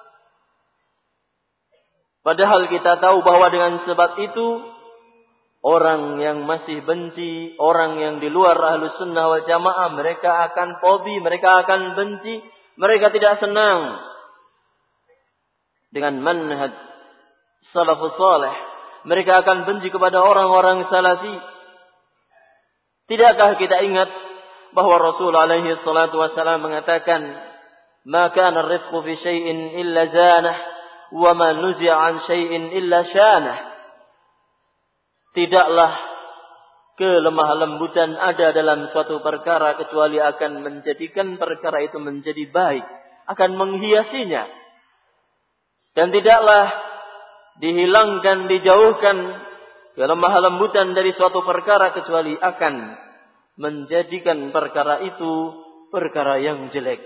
Padahal kita tahu bahwa dengan sebab itu orang yang masih benci, orang yang di luar ahlus sunnah wal jamaah, mereka akan fobi, mereka akan benci, mereka tidak senang dengan manhaj salafus salih. Mereka akan benci kepada orang-orang salafi. Tidakkah kita ingat bahwa Rasul alaihi salatu wassalam mengatakan, "Ma kana ar-rifqu fi syai'in illa zanah, wa ma nuzi'a an syai'in illa syanah." Tidaklah kelemah lembutan ada dalam suatu perkara kecuali akan menjadikan perkara itu menjadi baik, akan menghiasinya. Dan tidaklah dihilangkan, dijauhkan kelemah lembutan dari suatu perkara kecuali akan menjadikan perkara itu perkara yang jelek.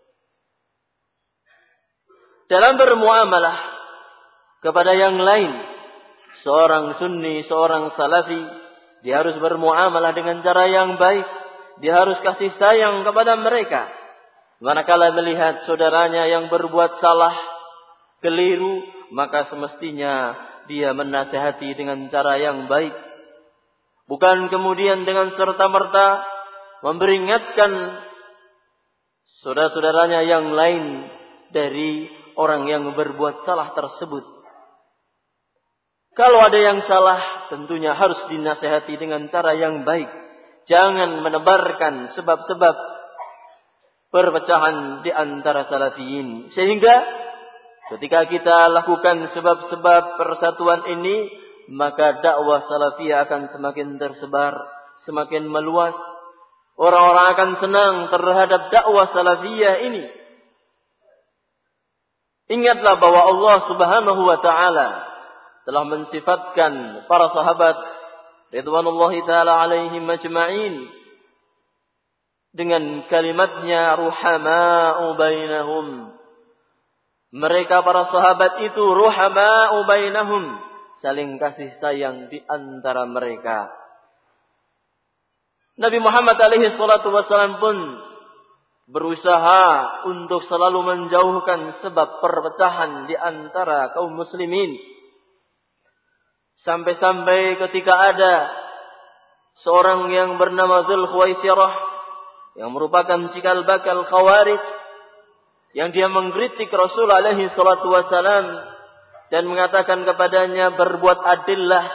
Dalam bermuamalah kepada yang lain, seorang sunni, seorang salafi, dia harus bermuamalah dengan cara yang baik. Dia harus kasih sayang kepada mereka. Manakala melihat saudaranya yang berbuat salah, keliru, maka semestinya dia menasihati dengan cara yang baik. Bukan kemudian dengan serta-merta memperingatkan saudara-saudaranya yang lain dari orang yang berbuat salah tersebut. Kalau ada yang salah, tentunya harus dinasihati dengan cara yang baik. Jangan menebarkan sebab-sebab perpecahan di antara salafiyin. Sehingga ketika kita lakukan sebab-sebab persatuan ini, maka dakwah salafiyah akan semakin tersebar, semakin meluas. Orang-orang akan senang terhadap dakwah salafiyah ini. Ingatlah bahwa Allah Subhanahu wa taala telah mensifatkan para sahabat ridwanullahi taala alaihim majma'in dengan kalimatnya ruhama'u bainahum. Mereka para sahabat itu ruhama'u bainahum, saling kasih sayang di antara mereka. Nabi Muhammad alaihi salatu wasallam pun berusaha untuk selalu menjauhkan sebab perpecahan di antara kaum muslimin. Sampai-sampai ketika ada seorang yang bernama Dzul Khuwaisirah yang merupakan cikal bakal Khawarij, yang dia mengkritik Rasul alaihi salatu wasalam dan mengatakan kepadanya berbuat adillah,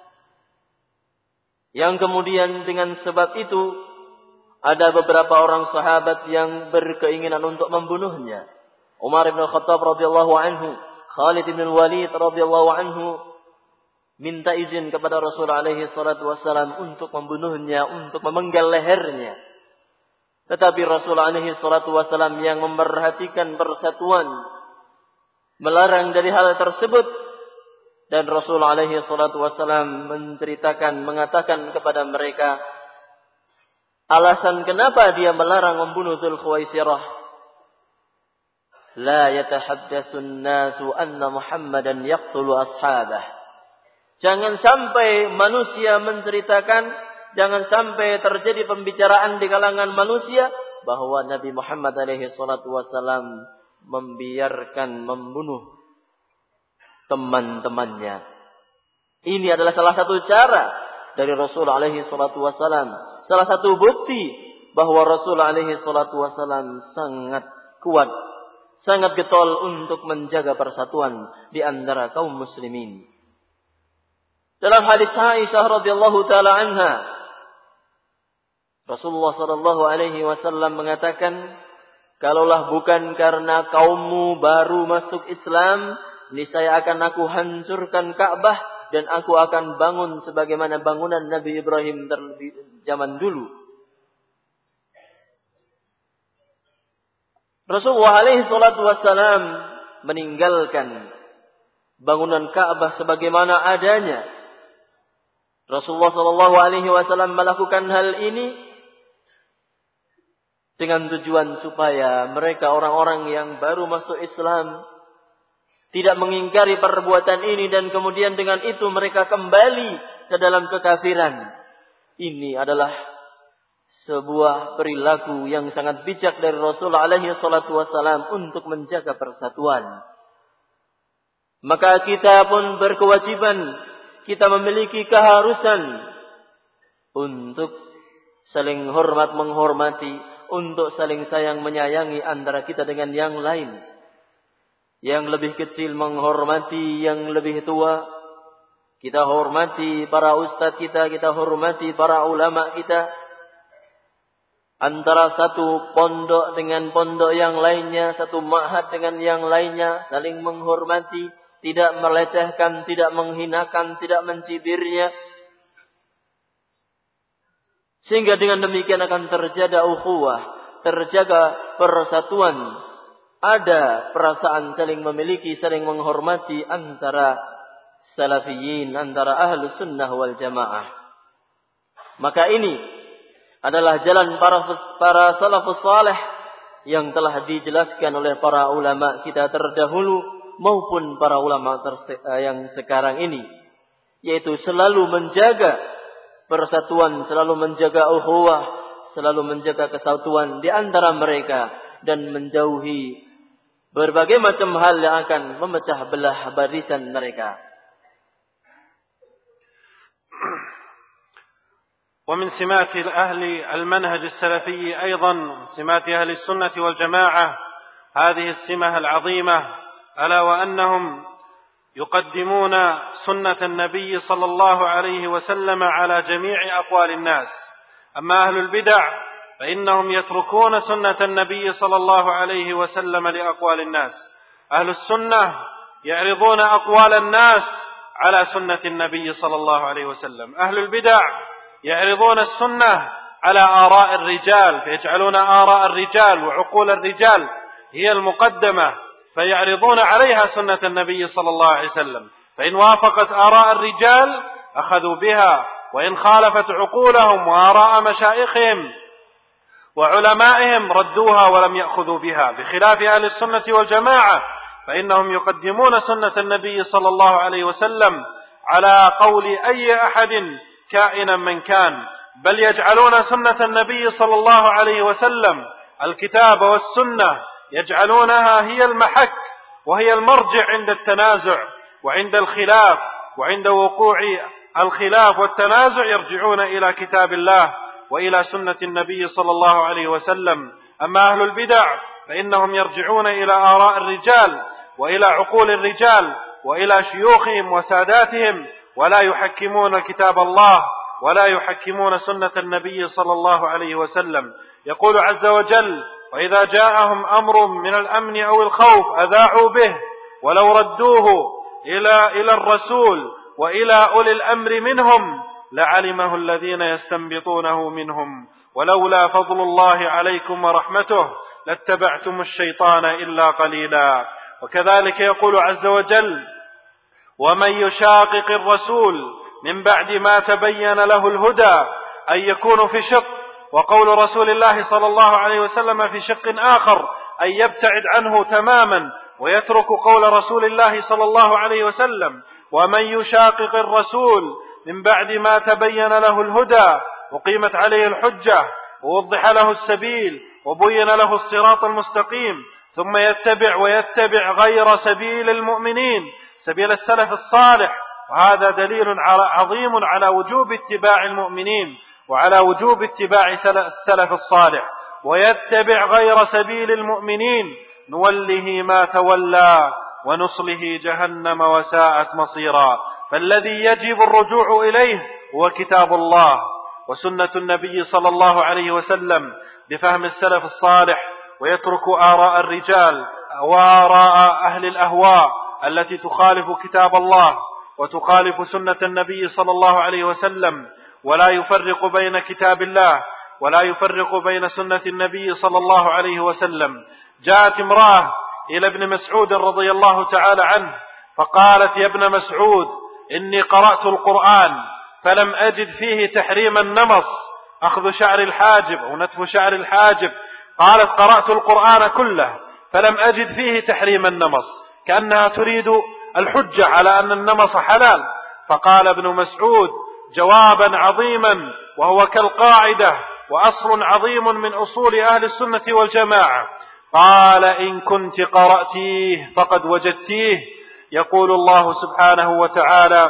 yang kemudian dengan sebab itu ada beberapa orang sahabat yang berkeinginan untuk membunuhnya. Umar bin Khattab radhiyallahu anhu, Khalid bin Walid radhiyallahu anhu minta izin kepada Rasul alaihi salatu wassalam untuk membunuhnya, untuk memenggal lehernya. Tetapi Rasul alaihi salatu wassalam yang memerhatikan persatuan melarang dari hal tersebut, dan Rasul alaihi salatu wassalam menceritakan, mengatakan kepada mereka alasan kenapa dia melarang membunuh Dzul Khuwaisirah. La yatahaddatsun nasu anna Muhammadan yaqtulu ashabah. Jangan sampai manusia menceritakan, jangan sampai terjadi pembicaraan di kalangan manusia bahwa Nabi Muhammad alaihi salatu wasallam membiarkan membunuh teman-temannya. Ini adalah salah satu cara dari Rasul alaihi salatu wasallam, salah satu bukti bahwa Rasul alaihi salatu wasallam sangat kuat, sangat getol untuk menjaga persatuan di antara kaum muslimin. Dalam hadis Aisyah radhiyallahu taala anha, Rasulullah sallallahu alaihi wasallam mengatakan, kalaulah bukan karena kaummu baru masuk Islam, niscaya akan aku hancurkan Ka'bah dan aku akan bangun sebagaimana bangunan Nabi Ibrahim terlebih zaman dulu. Rasulullah alaihi salatu wasallam meninggalkan bangunan Ka'bah sebagaimana adanya. Rasulullah sallallahu alaihi wasallam melakukan hal ini dengan tujuan supaya mereka orang-orang yang baru masuk Islam tidak mengingkari perbuatan ini dan kemudian dengan itu mereka kembali ke dalam kekafiran. Ini adalah sebuah perilaku yang sangat bijak dari Rasulullah alaihi salatu wasallam untuk menjaga persatuan. Maka kita pun berkewajiban, kita memiliki keharusan untuk saling hormat menghormati, untuk saling sayang menyayangi antara kita dengan yang lain. Yang lebih kecil menghormati yang lebih tua. Kita hormati para ustadz kita, kita hormati para ulama kita. Antara satu pondok dengan pondok yang lainnya, satu ma'had dengan yang lainnya, saling menghormati. Tidak melecehkan, tidak menghinakan, tidak mencibirnya. Sehingga dengan demikian akan terjaga ukhuwah, terjaga persatuan. Ada perasaan saling memiliki, saling menghormati antara salafiyin, antara ahlus sunnah wal jamaah. Maka ini adalah jalan para para salafus salih yang telah dijelaskan oleh para ulama kita terdahulu maupun para ulama terse- yang sekarang ini, yaitu selalu menjaga persatuan, selalu menjaga ukhuwah, selalu menjaga kesatuan di antara mereka dan menjauhi berbagai macam hal yang akan memecah belah barisan mereka.
ومن سمات أهل المنهج السلفي أيضا سمات أهل السنة والجماعة هذه السمة العظيمة، ألا وأنهم يقدمون سنة النبي صلى الله عليه وسلم على جميع أقوال الناس. أما أهل البدع فإنهم يتركون سنة النبي صلى الله عليه وسلم لأقوال الناس. أهل السنة يعرضون أقوال الناس على سنة النبي صلى الله عليه وسلم. أهل البدع يعرضون السنة على آراء الرجال، فيجعلون آراء الرجال وعقول الرجال هي المقدمة، فيعرضون عليها سنة النبي صلى الله عليه وسلم، فإن وافقت آراء الرجال أخذوا بها، وإن خالفت عقولهم وآراء مشايخهم وعلمائهم ردوها ولم يأخذوا بها. بخلاف أهل السنة والجماعة فإنهم يقدمون سنة النبي صلى الله عليه وسلم على قول أي أحد كائنا من كان، بل يجعلون سنة النبي صلى الله عليه وسلم الكتاب والسنة يجعلونها هي المحك وهي المرجع عند التنازع وعند الخلاف، وعند وقوع الخلاف والتنازع يرجعون إلى كتاب الله وإلى سنة النبي صلى الله عليه وسلم. أما أهل البدع فإنهم يرجعون إلى آراء الرجال وإلى عقول الرجال وإلى شيوخهم وساداتهم، ولا يحكمون كتاب الله ولا يحكمون سنة النبي صلى الله عليه وسلم. يقول عز وجل: وإذا جاءهم أمر من الأمن أو الخوف أذاعوا به ولو ردوه إلى إلى الرسول وإلى أولي الأمر منهم لعلمه الذين يستنبطونه منهم ولولا فضل الله عليكم ورحمته لاتبعتم الشيطان إلا قليلا. وكذلك يقول عز وجل: ومن يشاقق الرسول من بعد ما تبين له الهدى أن يكون في شق، وقول رسول الله صلى الله عليه وسلم في شق آخر أن يبتعد عنه تماما ويترك قول رسول الله صلى الله عليه وسلم. ومن يشاقق الرسول من بعد ما تبين له الهدى وقيمت عليه الحجة ووضح له السبيل وبين له الصراط المستقيم ثم يتبع ويتبع غير سبيل المؤمنين سبيل السلف الصالح، وهذا دليل عظيم على وجوب اتباع المؤمنين وعلى وجوب اتباع السلف الصالح. ويتبع غير سبيل المؤمنين نوله ما تولى ونصله جهنم وساءت مصيرا. فالذي يجب الرجوع إليه هو كتاب الله وسنة النبي صلى الله عليه وسلم بفهم السلف الصالح، ويترك آراء الرجال وآراء أهل الأهواء التي تخالف كتاب الله وتخالف سنة النبي صلى الله عليه وسلم، ولا يفرق بين كتاب الله ولا يفرق بين سنة النبي صلى الله عليه وسلم. جاءت امرأة إلى ابن مسعود رضي الله تعالى عنه فقالت: يا ابن مسعود، إني قرأت القرآن فلم أجد فيه تحريم النمص، أخذ شعر الحاجب أو نتف شعر الحاجب. قالت: قرأت القرآن كله فلم أجد فيه تحريم النمص، كأنها تريد الحجة على أن النمص حلال. فقال ابن مسعود جوابا عظيما وهو كالقاعدة وأصل عظيم من أصول أهل السنة والجماعة، قال: إن كنت قرأتيه فقد وجدتيه. يقول الله سبحانه وتعالى: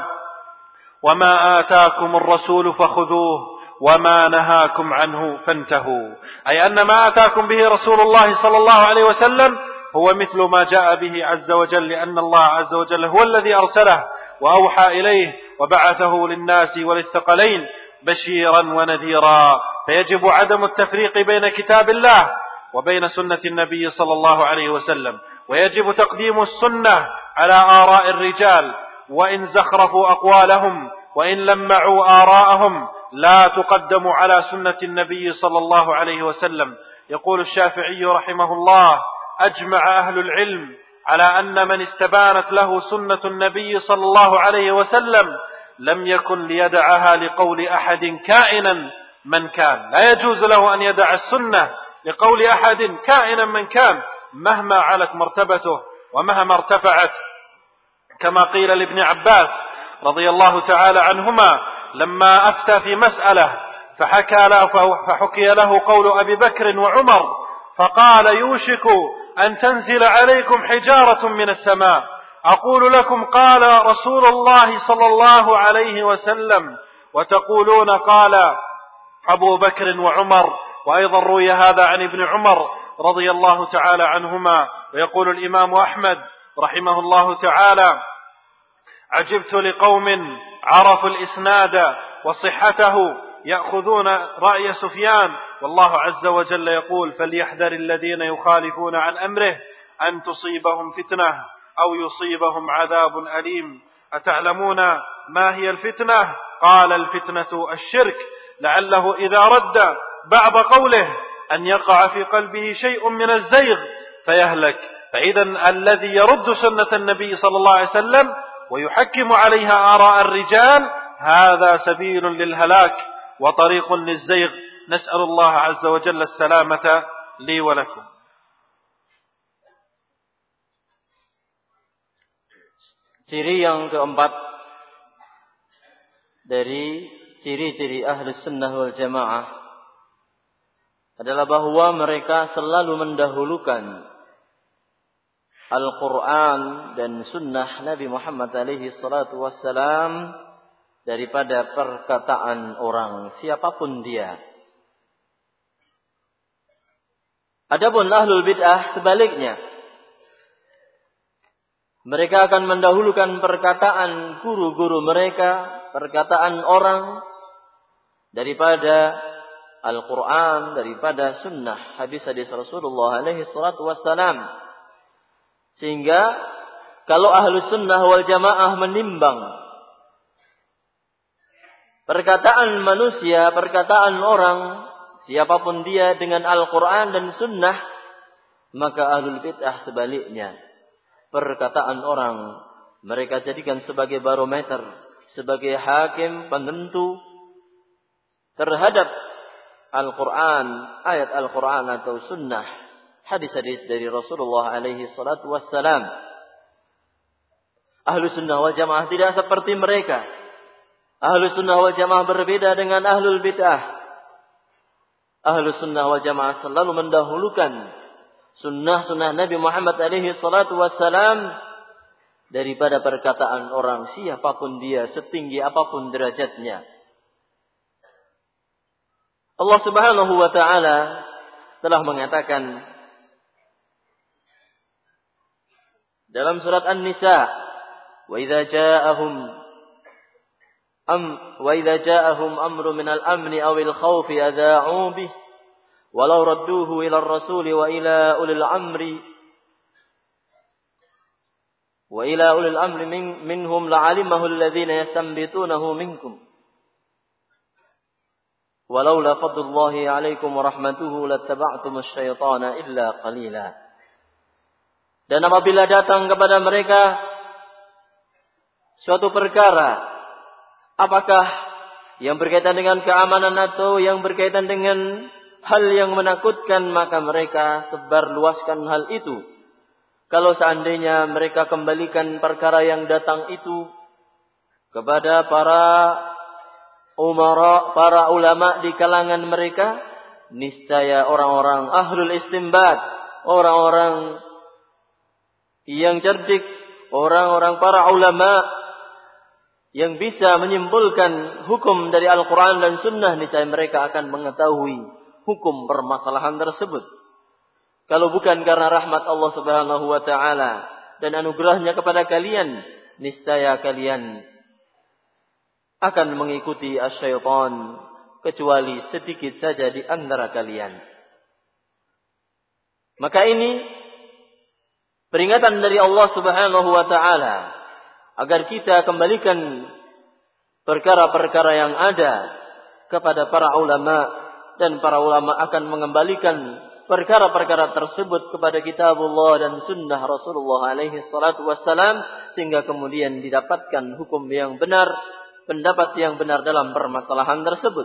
وما آتاكم الرسول فخذوه وما نهاكم عنه فانتهوا، أي أن ما آتاكم به رسول الله صلى الله عليه وسلم هو مثل ما جاء به عز وجل، لأن الله عز وجل هو الذي أرسله وأوحى إليه وبعثه للناس وللثقلين بشيرا ونذيرا. فيجب عدم التفريق بين كتاب الله وبين سنة النبي صلى الله عليه وسلم، ويجب تقديم السنة على آراء الرجال، وإن زخرفوا أقوالهم وإن لمعوا آراءهم لا تقدم على سنة النبي صلى الله عليه وسلم. يقول الشافعي رحمه الله: أجمع أهل العلم على أن من استبانت له سنة النبي صلى الله عليه وسلم لم يكن ليدعها لقول أحد كائنا من كان. لا يجوز له أن يدع السنة لقول أحد كائنا من كان مهما علت مرتبته ومهما ارتفعت، كما قيل لابن عباس رضي الله تعالى عنهما لما أفتى في مسألة فحكى له فحكي له قول أبي بكر وعمر فقال: يوشك أن تنزل عليكم حجارة من السماء أقول لكم قال رسول الله صلى الله عليه وسلم وتقولون قال أبو بكر وعمر. وأيضا روي هذا عن ابن عمر رضي الله تعالى عنهما. ويقول الإمام أحمد رحمه الله تعالى عجبت لقوم عرفوا الإسناد وصحته يأخذون رأي سفيان والله عز وجل يقول فليحذر الذين يخالفون عن أمره أن تصيبهم فتنة أو يصيبهم عذاب أليم. أتعلمون ما هي الفتنة؟ قال الفتنة الشرك، لعله إذا رد بعض قوله أن يقع في قلبه شيء من الزيغ فيهلك. فإذا الذي يرد سنة النبي صلى الله عليه وسلم ويحكم عليها آراء الرجال هذا سبيل للهلاك وطريق للزيغ. نسأل الله عز وجل السلامة لي ولكم.
Ciri yang keempat dari ciri-ciri Ahlus Sunnah wal Jamaah adalah bahwa mereka selalu mendahulukan Al-Quran dan Sunnah Nabi Muhammad alaihi salatu wassalam daripada perkataan orang siapapun dia. Adapun Ahlul Bid'ah sebaliknya, mereka akan mendahulukan perkataan guru-guru mereka, perkataan orang daripada Al-Quran, daripada Sunnah hadis-hadis Rasulullah alaihi salatu wassalam. Sehingga kalau Ahlus Sunnah wal Jamaah menimbang perkataan manusia, perkataan orang, siapapun dia dengan Al-Quran dan Sunnah, maka Ahlul Bid'ah sebaliknya. Perkataan orang mereka jadikan sebagai barometer, sebagai hakim penentu terhadap Al-Quran, ayat Al-Quran atau Sunnah, hadis-hadis dari Rasulullah alaihi salatu wassalam. Ahlus Sunnah wal Jamaah tidak seperti mereka. Ahlus Sunnah wal Jamaah berbeda dengan Ahlul Bid'ah. Ahlus Sunnah wal Jamaah selalu mendahulukan sunnah-sunnah Nabi Muhammad alaihi salatu wassalam daripada perkataan orang siapapun dia, setinggi apapun derajatnya. Allah Subhanahu wa taala telah mengatakan dalam surat An-Nisa, wa idza ja'ahum am wa idza ja'ahum amrun minal amni awil khawfi adha'u bih walau radduhu ila ar-rasuli wa ila ulil amri wa ila ulil amri min, minhum la'alimahu alladhina yastanbitunahu minkum walaula fadlullahi 'alaikum wa rahmatuhu lattaba'tumus syaitana illa qalila. Dan apabila datang kepada mereka suatu perkara, apakah yang berkaitan dengan keamanan atau yang berkaitan dengan hal yang menakutkan, maka mereka sebarluaskan hal itu. Kalau seandainya mereka kembalikan perkara yang datang itu kepada para umara, para ulama di kalangan mereka, niscaya orang-orang ahlul istinbat, orang-orang yang cerdik, orang-orang para ulama yang bisa menyimpulkan hukum dari Al-Quran dan Sunnah, niscaya mereka akan mengetahui hukum permasalahan tersebut. Kalau bukan karena rahmat Allah Subhanahu wa taala dan anugerahnya kepada kalian, niscaya kalian akan mengikuti asyaitan kecuali sedikit saja di antara kalian. Maka ini peringatan dari Allah Subhanahu wa taala agar kita kembalikan perkara-perkara yang ada kepada para ulama, dan para ulama akan mengembalikan perkara-perkara tersebut kepada kitabullah dan sunnah Rasulullah alaihi salatu wassalam, sehingga kemudian didapatkan hukum yang benar, pendapat yang benar dalam permasalahan tersebut.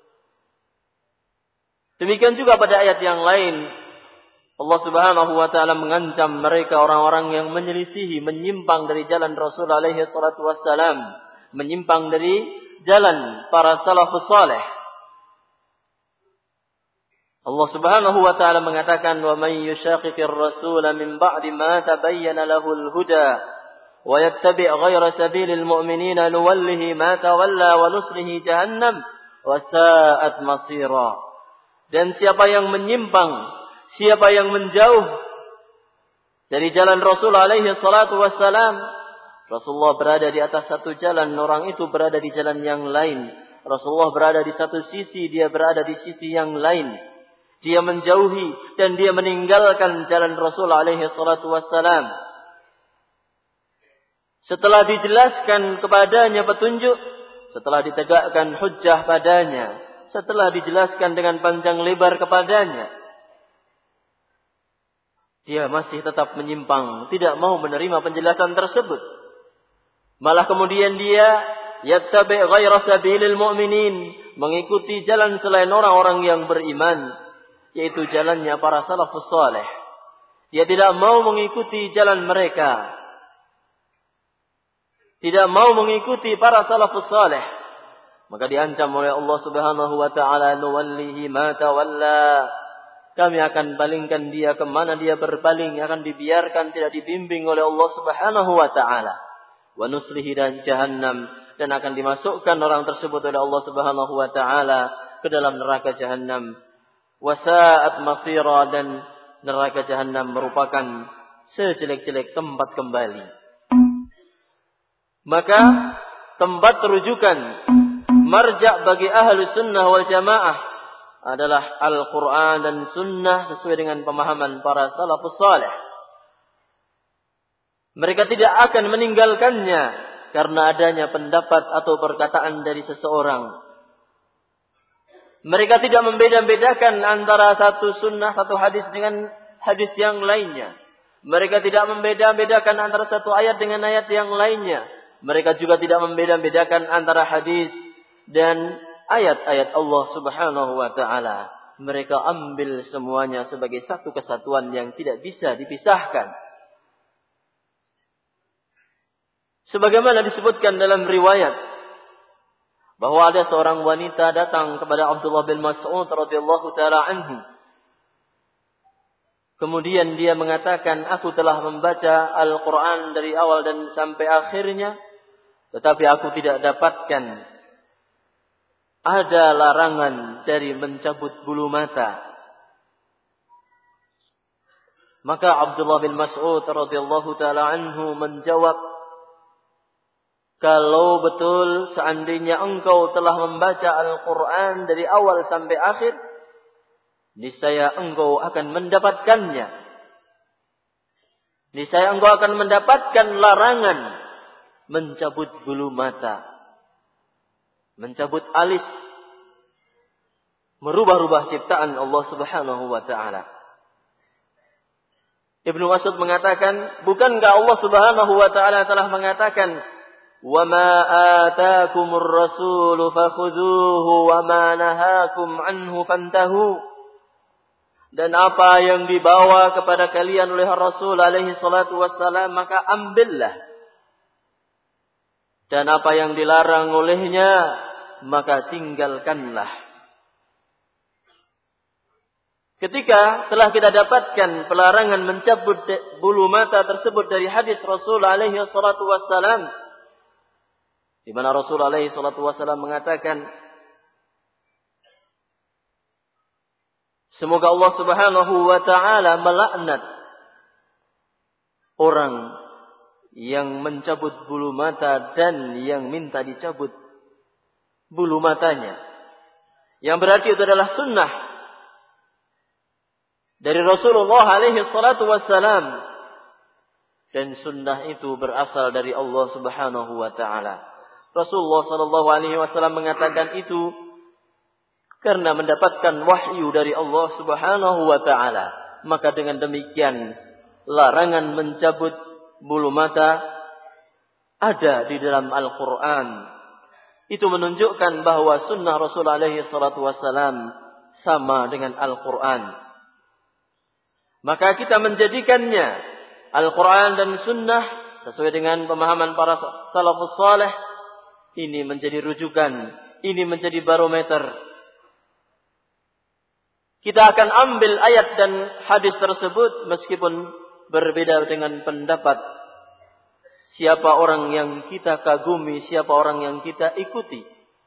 Demikian juga pada ayat yang lain, Allah Subhanahu wa taala mengancam mereka orang-orang yang menyelisihi, menyimpang dari jalan Rasul alaihi salatu wassalam, menyimpang dari jalan para salafus saleh. Allah Subhanahu wa taala mengatakan, "Wa may yushaqiqir rasul min ba'di ma tabayyana lahul huda wa yattabi' ghayra sabilil mu'minina nuwallihi ma tawalla wa nuslihi jahannam wa sa'at masira." Dan siapa yang menyimpang, siapa yang menjauh dari jalan Rasul alaihi salatu wassalam, Rasulullah berada di atas satu jalan, orang itu berada di jalan yang lain. Rasulullah berada di satu sisi, dia berada di sisi yang lain. Dia menjauhi dan dia meninggalkan jalan Rasul alaihi salatu wassalam. Setelah dijelaskan kepadanya petunjuk, setelah ditegakkan hujjah padanya, setelah dijelaskan dengan panjang lebar kepadanya, dia masih tetap menyimpang, tidak mau menerima penjelasan tersebut. Malah kemudian dia yattabi' ghaira sabilil mu'minin, mengikuti jalan selain orang-orang yang beriman, yaitu jalannya para salafus saleh. Dia tidak mau mengikuti jalan mereka, tidak mau mengikuti para salafus saleh, maka diancam oleh Allah Subhanahu wa taala, nuwallihi ma tawalla. Kami akan palingkan dia kemana dia berpaling, akan dibiarkan tidak dibimbing oleh Allah Subhanahu wa taala. Wa nuslihi dan jahannam, dan akan dimasukkan orang tersebut oleh Allah Subhanahu wa taala ke dalam neraka jahannam. Wa sa'at masira, dan neraka jahannam merupakan sejelek-jelek tempat kembali. Maka tempat rujukan marja' bagi ahli sunnah wal jamaah adalah Al-Quran dan sunnah sesuai dengan pemahaman para salafus salih. Mereka tidak akan meninggalkannya karena adanya pendapat atau perkataan dari seseorang. Mereka tidak membeda-bedakan antara satu sunnah, satu hadis dengan hadis yang lainnya. Mereka tidak membeda-bedakan antara satu ayat dengan ayat yang lainnya. Mereka juga tidak membeda-bedakan antara hadis dan ayat-ayat Allah Subhanahu wa taala. Mereka ambil semuanya sebagai satu kesatuan yang tidak bisa dipisahkan. Sebagaimana disebutkan dalam riwayat bahwa ada seorang wanita datang kepada Abdullah bin Mas'ud radhiyallahu taala anhu. Kemudian dia mengatakan, aku telah membaca Al-Quran dari awal dan sampai akhirnya, tetapi aku tidak dapatkan ada larangan dari mencabut bulu mata. Maka Abdullah bin Mas'ud radhiyallahu taala anhu menjawab, kalau betul seandainya engkau telah membaca Al-Quran dari awal sampai akhir, niscaya engkau akan mendapatkannya. Niscaya engkau akan mendapatkan larangan mencabut bulu mata, mencabut alis, merubah-rubah ciptaan Allah Subhanahu wa taala. Ibnu Mas'ud mengatakan, bukankah Allah Subhanahu wa taala telah mengatakan, وَمَا آتَاكُمُ الرَّسُولُ فَخُذُوهُ وَمَا نَهَاكُمْ عَنْهُ فَانْتَهُوا. Dan apa yang dibawa kepada kalian oleh Rasul alaihi salatu wassalam, maka ambillah. Dan apa yang dilarang olehnya, maka tinggalkanlah. Ketika telah kita dapatkan pelarangan mencabut bulu mata tersebut dari hadis Rasul alaihi salatu wassalam, di mana Rasul alaihi salatu wasallam mengatakan, semoga Allah Subhanahu wa taala melaknat orang yang mencabut bulu mata dan yang minta dicabut bulu matanya. Yang berarti itu adalah sunnah dari Rasulullah alaihi salatu wasallam, dan sunnah itu berasal dari Allah Subhanahu wa taala. Rasulullah sallallahu alaihi wasallam mengatakan itu karena mendapatkan wahyu dari Allah Subhanahu wa taala. Maka dengan demikian larangan mencabut bulu mata ada di dalam Al-Qur'an. Itu menunjukkan bahwa sunnah Rasul alaihi salatu wasallam sama dengan Al-Qur'an. Maka kita menjadikannya Al-Qur'an dan sunnah sesuai dengan pemahaman para salafus saleh. Ini menjadi rujukan, ini menjadi barometer. kita akan ambil ayat dan hadis tersebut meskipun berbeda dengan pendapat siapa orang yang kita kagumi, siapa orang yang kita ikuti.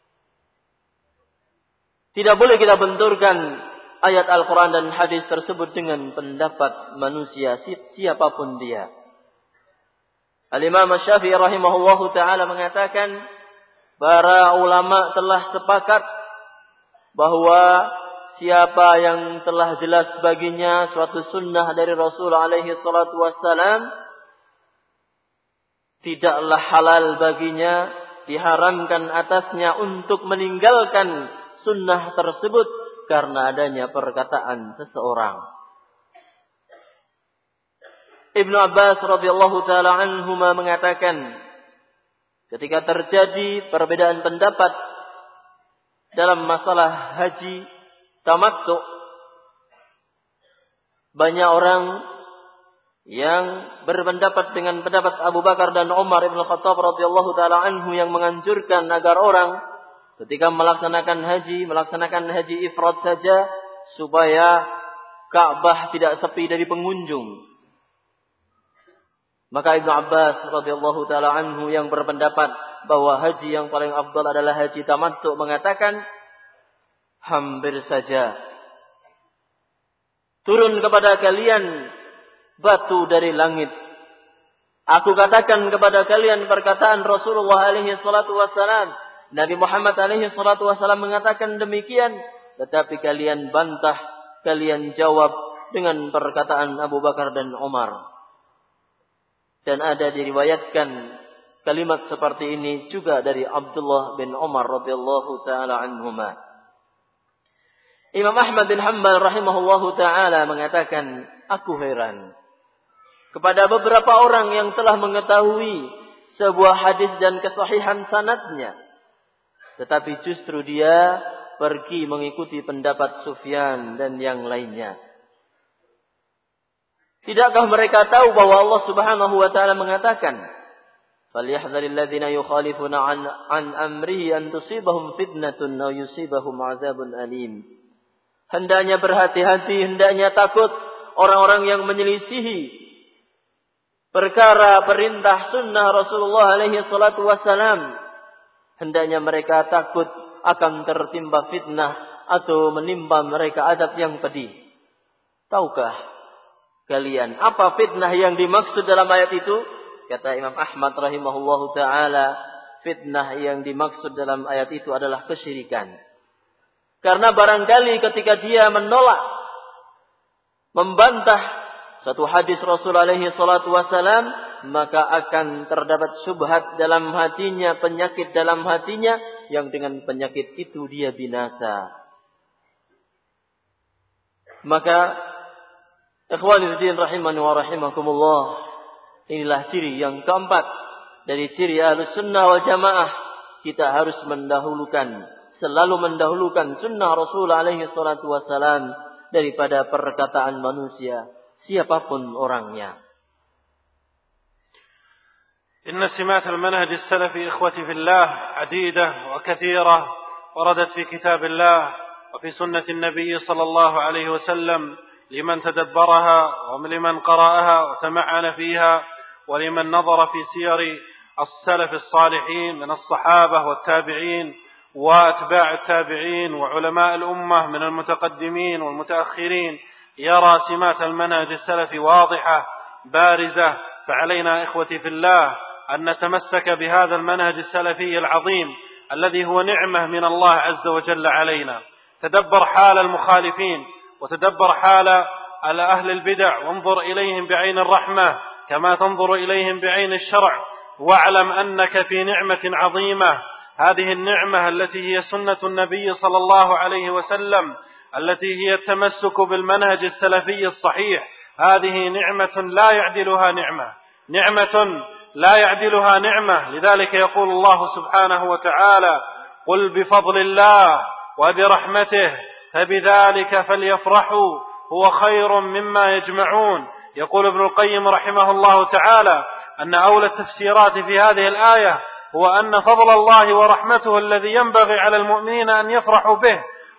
Tidak boleh kita benturkan ayat Al-Quran dan hadis tersebut dengan pendapat manusia siapapun dia. Al-Imam Syafi'i rahimahullahu ta'ala mengatakan, para ulama telah sepakat bahwa siapa yang telah jelas baginya suatu sunnah dari Rasul alaihi salatu wassalam, tidaklah halal baginya, diharamkan atasnya untuk meninggalkan sunnah tersebut karena adanya perkataan seseorang. Ibnu Abbas radhiyallahu taala anhuma mengatakan, ketika terjadi perbedaan pendapat dalam masalah haji tamattu, banyak orang yang berpendapat dengan pendapat Abu Bakar dan Umar Ibn Khattab radhiyallahu taala anhu yang menganjurkan agar orang ketika melaksanakan haji, melaksanakan haji ifrad saja supaya Ka'bah tidak sepi dari pengunjung. Maka Ibnu Abbas radhiyallahu taala anhu yang berpendapat bahwa haji yang paling afdal adalah haji tamattu mengatakan, hampir saja turun kepada kalian batu dari langit. Aku katakan kepada kalian perkataan Rasulullah alaihi salatu wassalam. Nabi Muhammad alaihi salatu wassalam mengatakan demikian. Tetapi kalian bantah, kalian jawab dengan perkataan Abu Bakar dan Umar. Dan ada diriwayatkan kalimat seperti ini juga dari Abdullah bin Umar radhiyallahu ta'ala anhuma. Imam Ahmad bin Hanbal rahimahullahu ta'ala mengatakan, aku heran kepada beberapa orang yang telah mengetahui sebuah hadis dan kesahihan sanadnya, tetapi justru dia pergi mengikuti pendapat Sufyan dan yang lainnya. Tidakkah mereka tahu bahwa Allah Subhanahu wa taala mengatakan, "Falyahdharil ladzina yukhalifuna an, an amrihi an tusibahum fitnatun aw yusibahum 'adzabun alim." Hendaknya berhati-hati, hendaknya takut orang-orang yang menyelisihi perkara perintah sunnah Rasulullah alaihi salatu wassalam. Hendaknya mereka takut akan tertimpa fitnah atau menimpa mereka azab yang pedih. Tahukah kalian apa fitnah yang dimaksud dalam ayat itu? Kata Imam Ahmad rahimahullahu ta'ala, fitnah yang dimaksud dalam ayat itu adalah kesyirikan. Karena barangkali ketika dia menolak, membantah satu hadis Rasul alaihi salatu wassalam, maka akan terdapat syubhat dalam hatinya, penyakit dalam hatinya, yang dengan penyakit itu dia binasa. Maka ikhwani fiddin rahimani wa rahimakumullah, inilah ciri yang keempat dari ciri Ahlus Sunnah wal Jamaah. Kita harus mendahulukan, selalu mendahulukan sunnah Rasul alaihi salatu wassalam daripada perkataan manusia, siapapun orangnya.
إن سمات المنهج السلفي إخوتي في الله عديدة وكثيرة وردت في كتاب الله وفي سنة النبي صلى الله عليه وسلم لمن تدبرها ولمن قرأها وتمعن فيها ولمن نظر في سير السلف الصالحين من الصحابة والتابعين وأتباع التابعين وعلماء الأمة من المتقدمين والمتأخرين، يرى سمات المنهج السلفي واضحة بارزة. فعلينا إخوتي في الله أن نتمسك بهذا المنهج السلفي العظيم الذي هو نعمة من الله عز وجل علينا. تدبر حال المخالفين وتدبر حال أهل البدع وانظر إليهم بعين الرحمة كما تنظر إليهم بعين الشرع، واعلم أنك في نعمة عظيمة. هذه النعمة التي هي سنة النبي صلى الله عليه وسلم، التي هي التمسك بالمنهج السلفي الصحيح، هذه نعمة لا يعدلها نعمة، نعمة لا يعدلها نعمة. لذلك يقول الله سبحانه وتعالى: قل بفضل الله وبرحمته فبذلك فليفرحوا هو خير مما يجمعون. يقول ابن القيم رحمه الله تعالى أن أولى التفسيرات في هذه الآية هو أن فضل الله ورحمته الذي ينبغي على المؤمنين أن يفرحوا به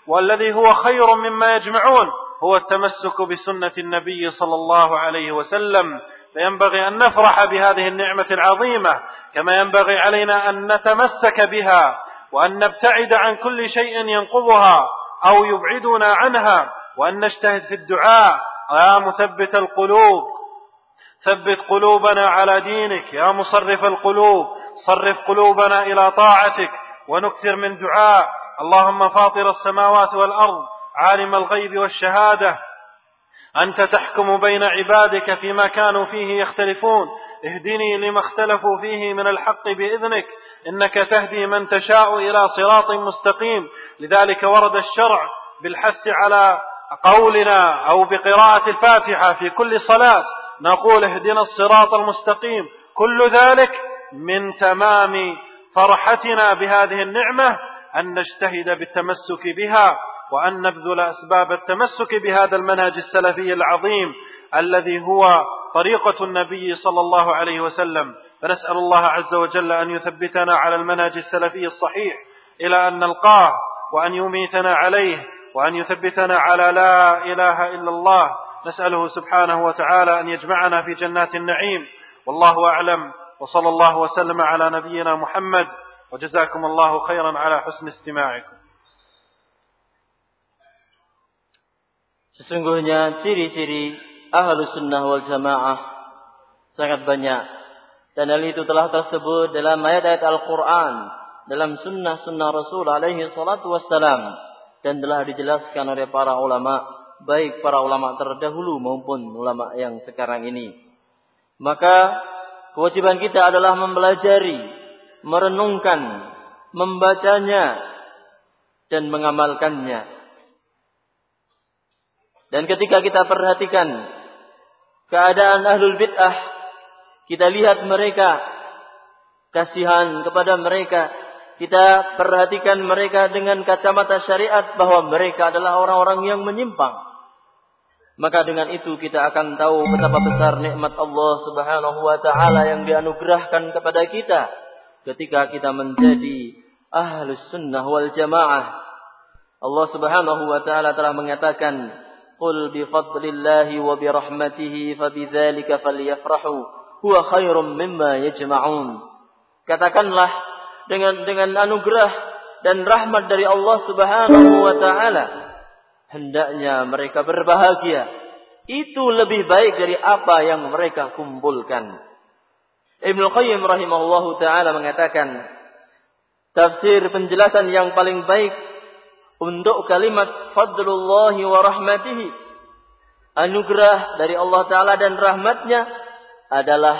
والذي هو خير مما يجمعون هو التمسك بسنة النبي صلى الله عليه وسلم. فينبغي أن نفرح بهذه النعمة العظيمة كما ينبغي علينا أن نتمسك بها وأن نبتعد عن كل شيء ينقضها أو يبعدنا عنها، وأن نجتهد في الدعاء: يا مثبت القلوب ثبت قلوبنا على دينك، يا مصرف القلوب صرف قلوبنا إلى طاعتك. ونكثر من دعاء: اللهم فاطر السماوات والأرض عالم الغيب والشهادة أنت تحكم بين عبادك فيما كانوا فيه يختلفون، اهدني لما اختلفوا فيه من الحق بإذنك إنك تهدي من تشاء إلى صراط مستقيم. لذلك ورد الشرع بالحث على قولنا أو بقراءة الفاتحة في كل صلاة نقول اهدنا الصراط المستقيم. كل ذلك من تمام فرحتنا بهذه النعمة أن نجتهد بالتمسك بها، وأن نبذل أسباب التمسك بهذا المنهج السلفي العظيم الذي هو طريقة النبي صلى الله عليه وسلم. فنسأل الله عز وجل أن يثبتنا على المنهج السلفي الصحيح إلى أن نلقاه، وأن يميتنا عليه، وأن يثبتنا على لا إله إلا الله. نسأله سبحانه وتعالى أن يجمعنا في جنات النعيم. والله أعلم، وصلى الله وسلم على نبينا محمد، وجزاكم الله خيرا على حسن استماعكم.
Sesungguhnya ciri-ciri Ahlus Sunnah wal Jamaah sangat banyak, dan hal itu telah tersebut dalam ayat-ayat Al-Quran, dalam sunnah-sunnah Rasul alaihi salatu wassalam, dan telah dijelaskan oleh para ulama, baik para ulama terdahulu maupun ulama yang sekarang ini. Maka kewajiban kita adalah mempelajari, merenungkan, membacanya, dan mengamalkannya. Dan ketika kita perhatikan keadaan ahlul bid'ah, kita lihat mereka, kasihan kepada mereka, kita perhatikan mereka dengan kacamata syariat bahwa mereka adalah orang-orang yang menyimpang. Maka dengan itu kita akan tahu betapa besar nikmat Allah Subhanahu wa taala yang dianugerahkan kepada kita ketika kita menjadi Ahlus Sunnah wal Jamaah. Allah Subhanahu wa taala telah mengatakan, "Qul bi fadlillahi wa bi rahmatihi fabidzalika falyafrahu huwa khairum mimma yajma'un." Katakanlah, dengan dengan anugerah dan rahmat dari Allah Subhanahu wa taala hendaknya mereka berbahagia. Itu lebih baik dari apa yang mereka kumpulkan. Ibnu Qayyim rahimahullahu taala mengatakan, tafsir penjelasan yang paling baik untuk kalimat fadlullahi wa rahmatihi, anugerah dari Allah Ta'ala dan rahmatnya, adalah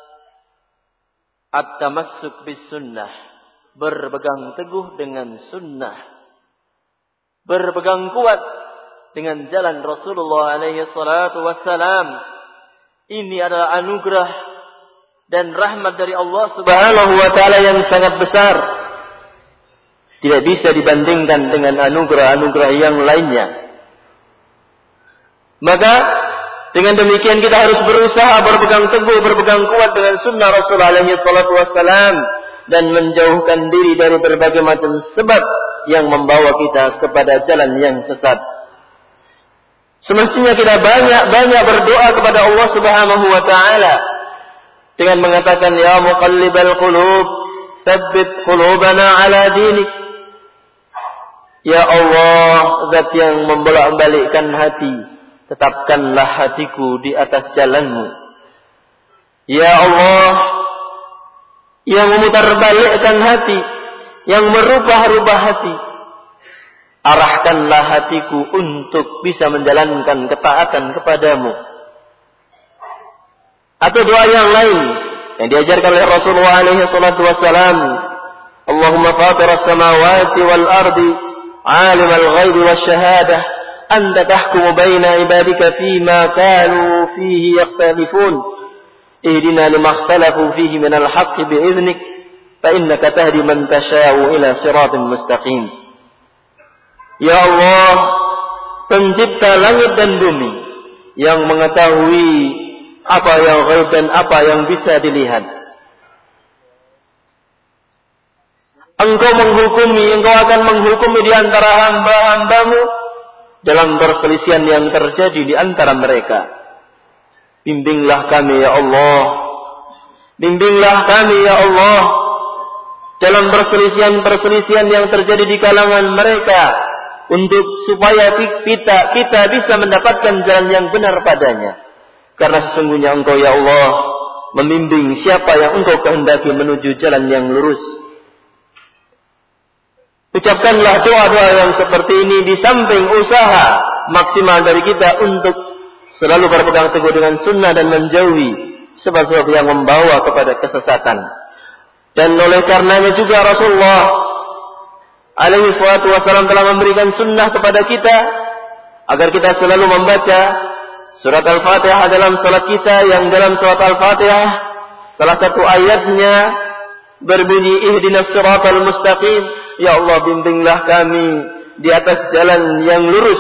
at-tamassuk bis sunnah, berpegang teguh dengan sunnah, berpegang kuat dengan jalan Rasulullah alaihi salatu wassalam. Ini adalah anugerah dan rahmat dari Allah Subhanahu wa Ta'ala yang sangat besar, tidak bisa dibandingkan dengan anugerah-anugerah yang lainnya. Maka dengan demikian kita harus berusaha berpegang teguh, berpegang kuat dengan sunnah Rasul alaihi salatu wassalam, dan menjauhkan diri dari berbagai macam sebab yang membawa kita kepada jalan yang sesat. Semestinya kita banyak-banyak berdoa kepada Allah Subhanahu wa taala dengan mengatakan, "Ya muqallibal qulub, tsabbit qulubana ala dinik." Ya Allah, Zat yang membolak-balikkan hati, tetapkanlah hatiku di atas jalan-Mu. Ya Allah, yang memutarbalikkan hati, yang merubah-rubah hati, arahkanlah hatiku untuk bisa menjalankan ketaatan kepadamu. Atau doa yang lain yang diajarkan oleh Rasulullah alaihi salatu wassalam, Allahumma fatir as-samawati wal ardi عالم الغيب والشهادة أنت تحكم بين عبادك فيما كانوا فيه يختلفون اهدنا لما اختلفوا فيه من الحق بإذنك فإنك تهدي من تشاء إلى صراط مستقيم. Ya Allah, pencipta langit dan bumi, yang mengetahui apa yang ghaib dan apa yang bisa dilihat, Engkau menghukumi, engkau akan menghukumi di antara hamba-hambamu dalam perselisihan yang terjadi di antara mereka. Bimbinglah kami ya Allah. Bimbinglah kami ya Allah dalam perselisihan-perselisihan yang terjadi di kalangan mereka, untuk supaya kita kita bisa mendapatkan jalan yang benar padanya. Karena sesungguhnya engkau ya Allah membimbing siapa yang engkau kehendaki menuju jalan yang lurus. Ucapkanlah doa-doa yang seperti ini di samping usaha maksimal dari kita untuk selalu berpegang teguh dengan sunnah dan menjauhi sebab-sebab yang membawa kepada kesesatan. Dan oleh karenanya juga Rasulullah alaihi salatu wasallam telah memberikan sunnah kepada kita agar kita selalu membaca surat Al-Fatihah dalam salat kita, yang dalam surat Al-Fatihah salah satu ayatnya berbunyi ihdinas siratal mustaqim. Ya Allah, bimbinglah kami di atas jalan yang lurus.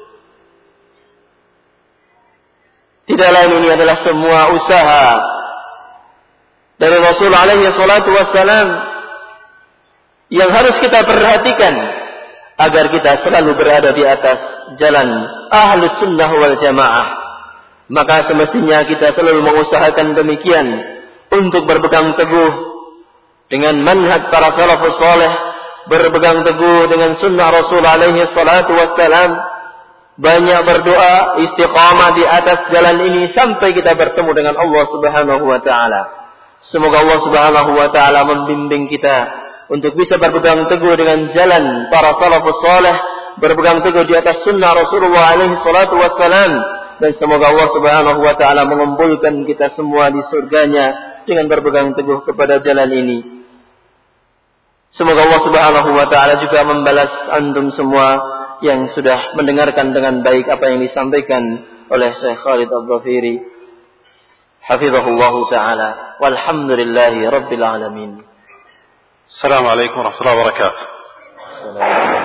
Tidak lain, ini adalah semua usaha dari Rasul alaihi salatu wassalam yang harus kita perhatikan agar kita selalu berada di atas jalan Ahlus Sunnah wal Jamaah. Maka semestinya kita selalu mengusahakan demikian untuk berpegang teguh dengan manhaj para salafus saleh, berpegang teguh dengan sunnah Rasul alaihi salatu wassalam, banyak berdoa istiqamah di atas jalan ini sampai kita bertemu dengan Allah Subhanahu wa taala. Semoga Allah Subhanahu wa taala membimbing kita untuk bisa berpegang teguh dengan jalan para salafus saleh, berpegang teguh di atas sunnah Rasulullah alaihi salatu wassalam, dan semoga Allah Subhanahu wa taala mengumpulkan kita semua di surganya dengan berpegang teguh kepada jalan ini. Semoga Allah Subhanahu wa taala juga membalas antum semua yang sudah mendengarkan dengan baik apa yang disampaikan oleh Syekh Khalid Al-Dhafiri. Hafizahullah taala. Walhamdulillahi rabbil alamin.
Assalamualaikum warahmatullahi wabarakatuh.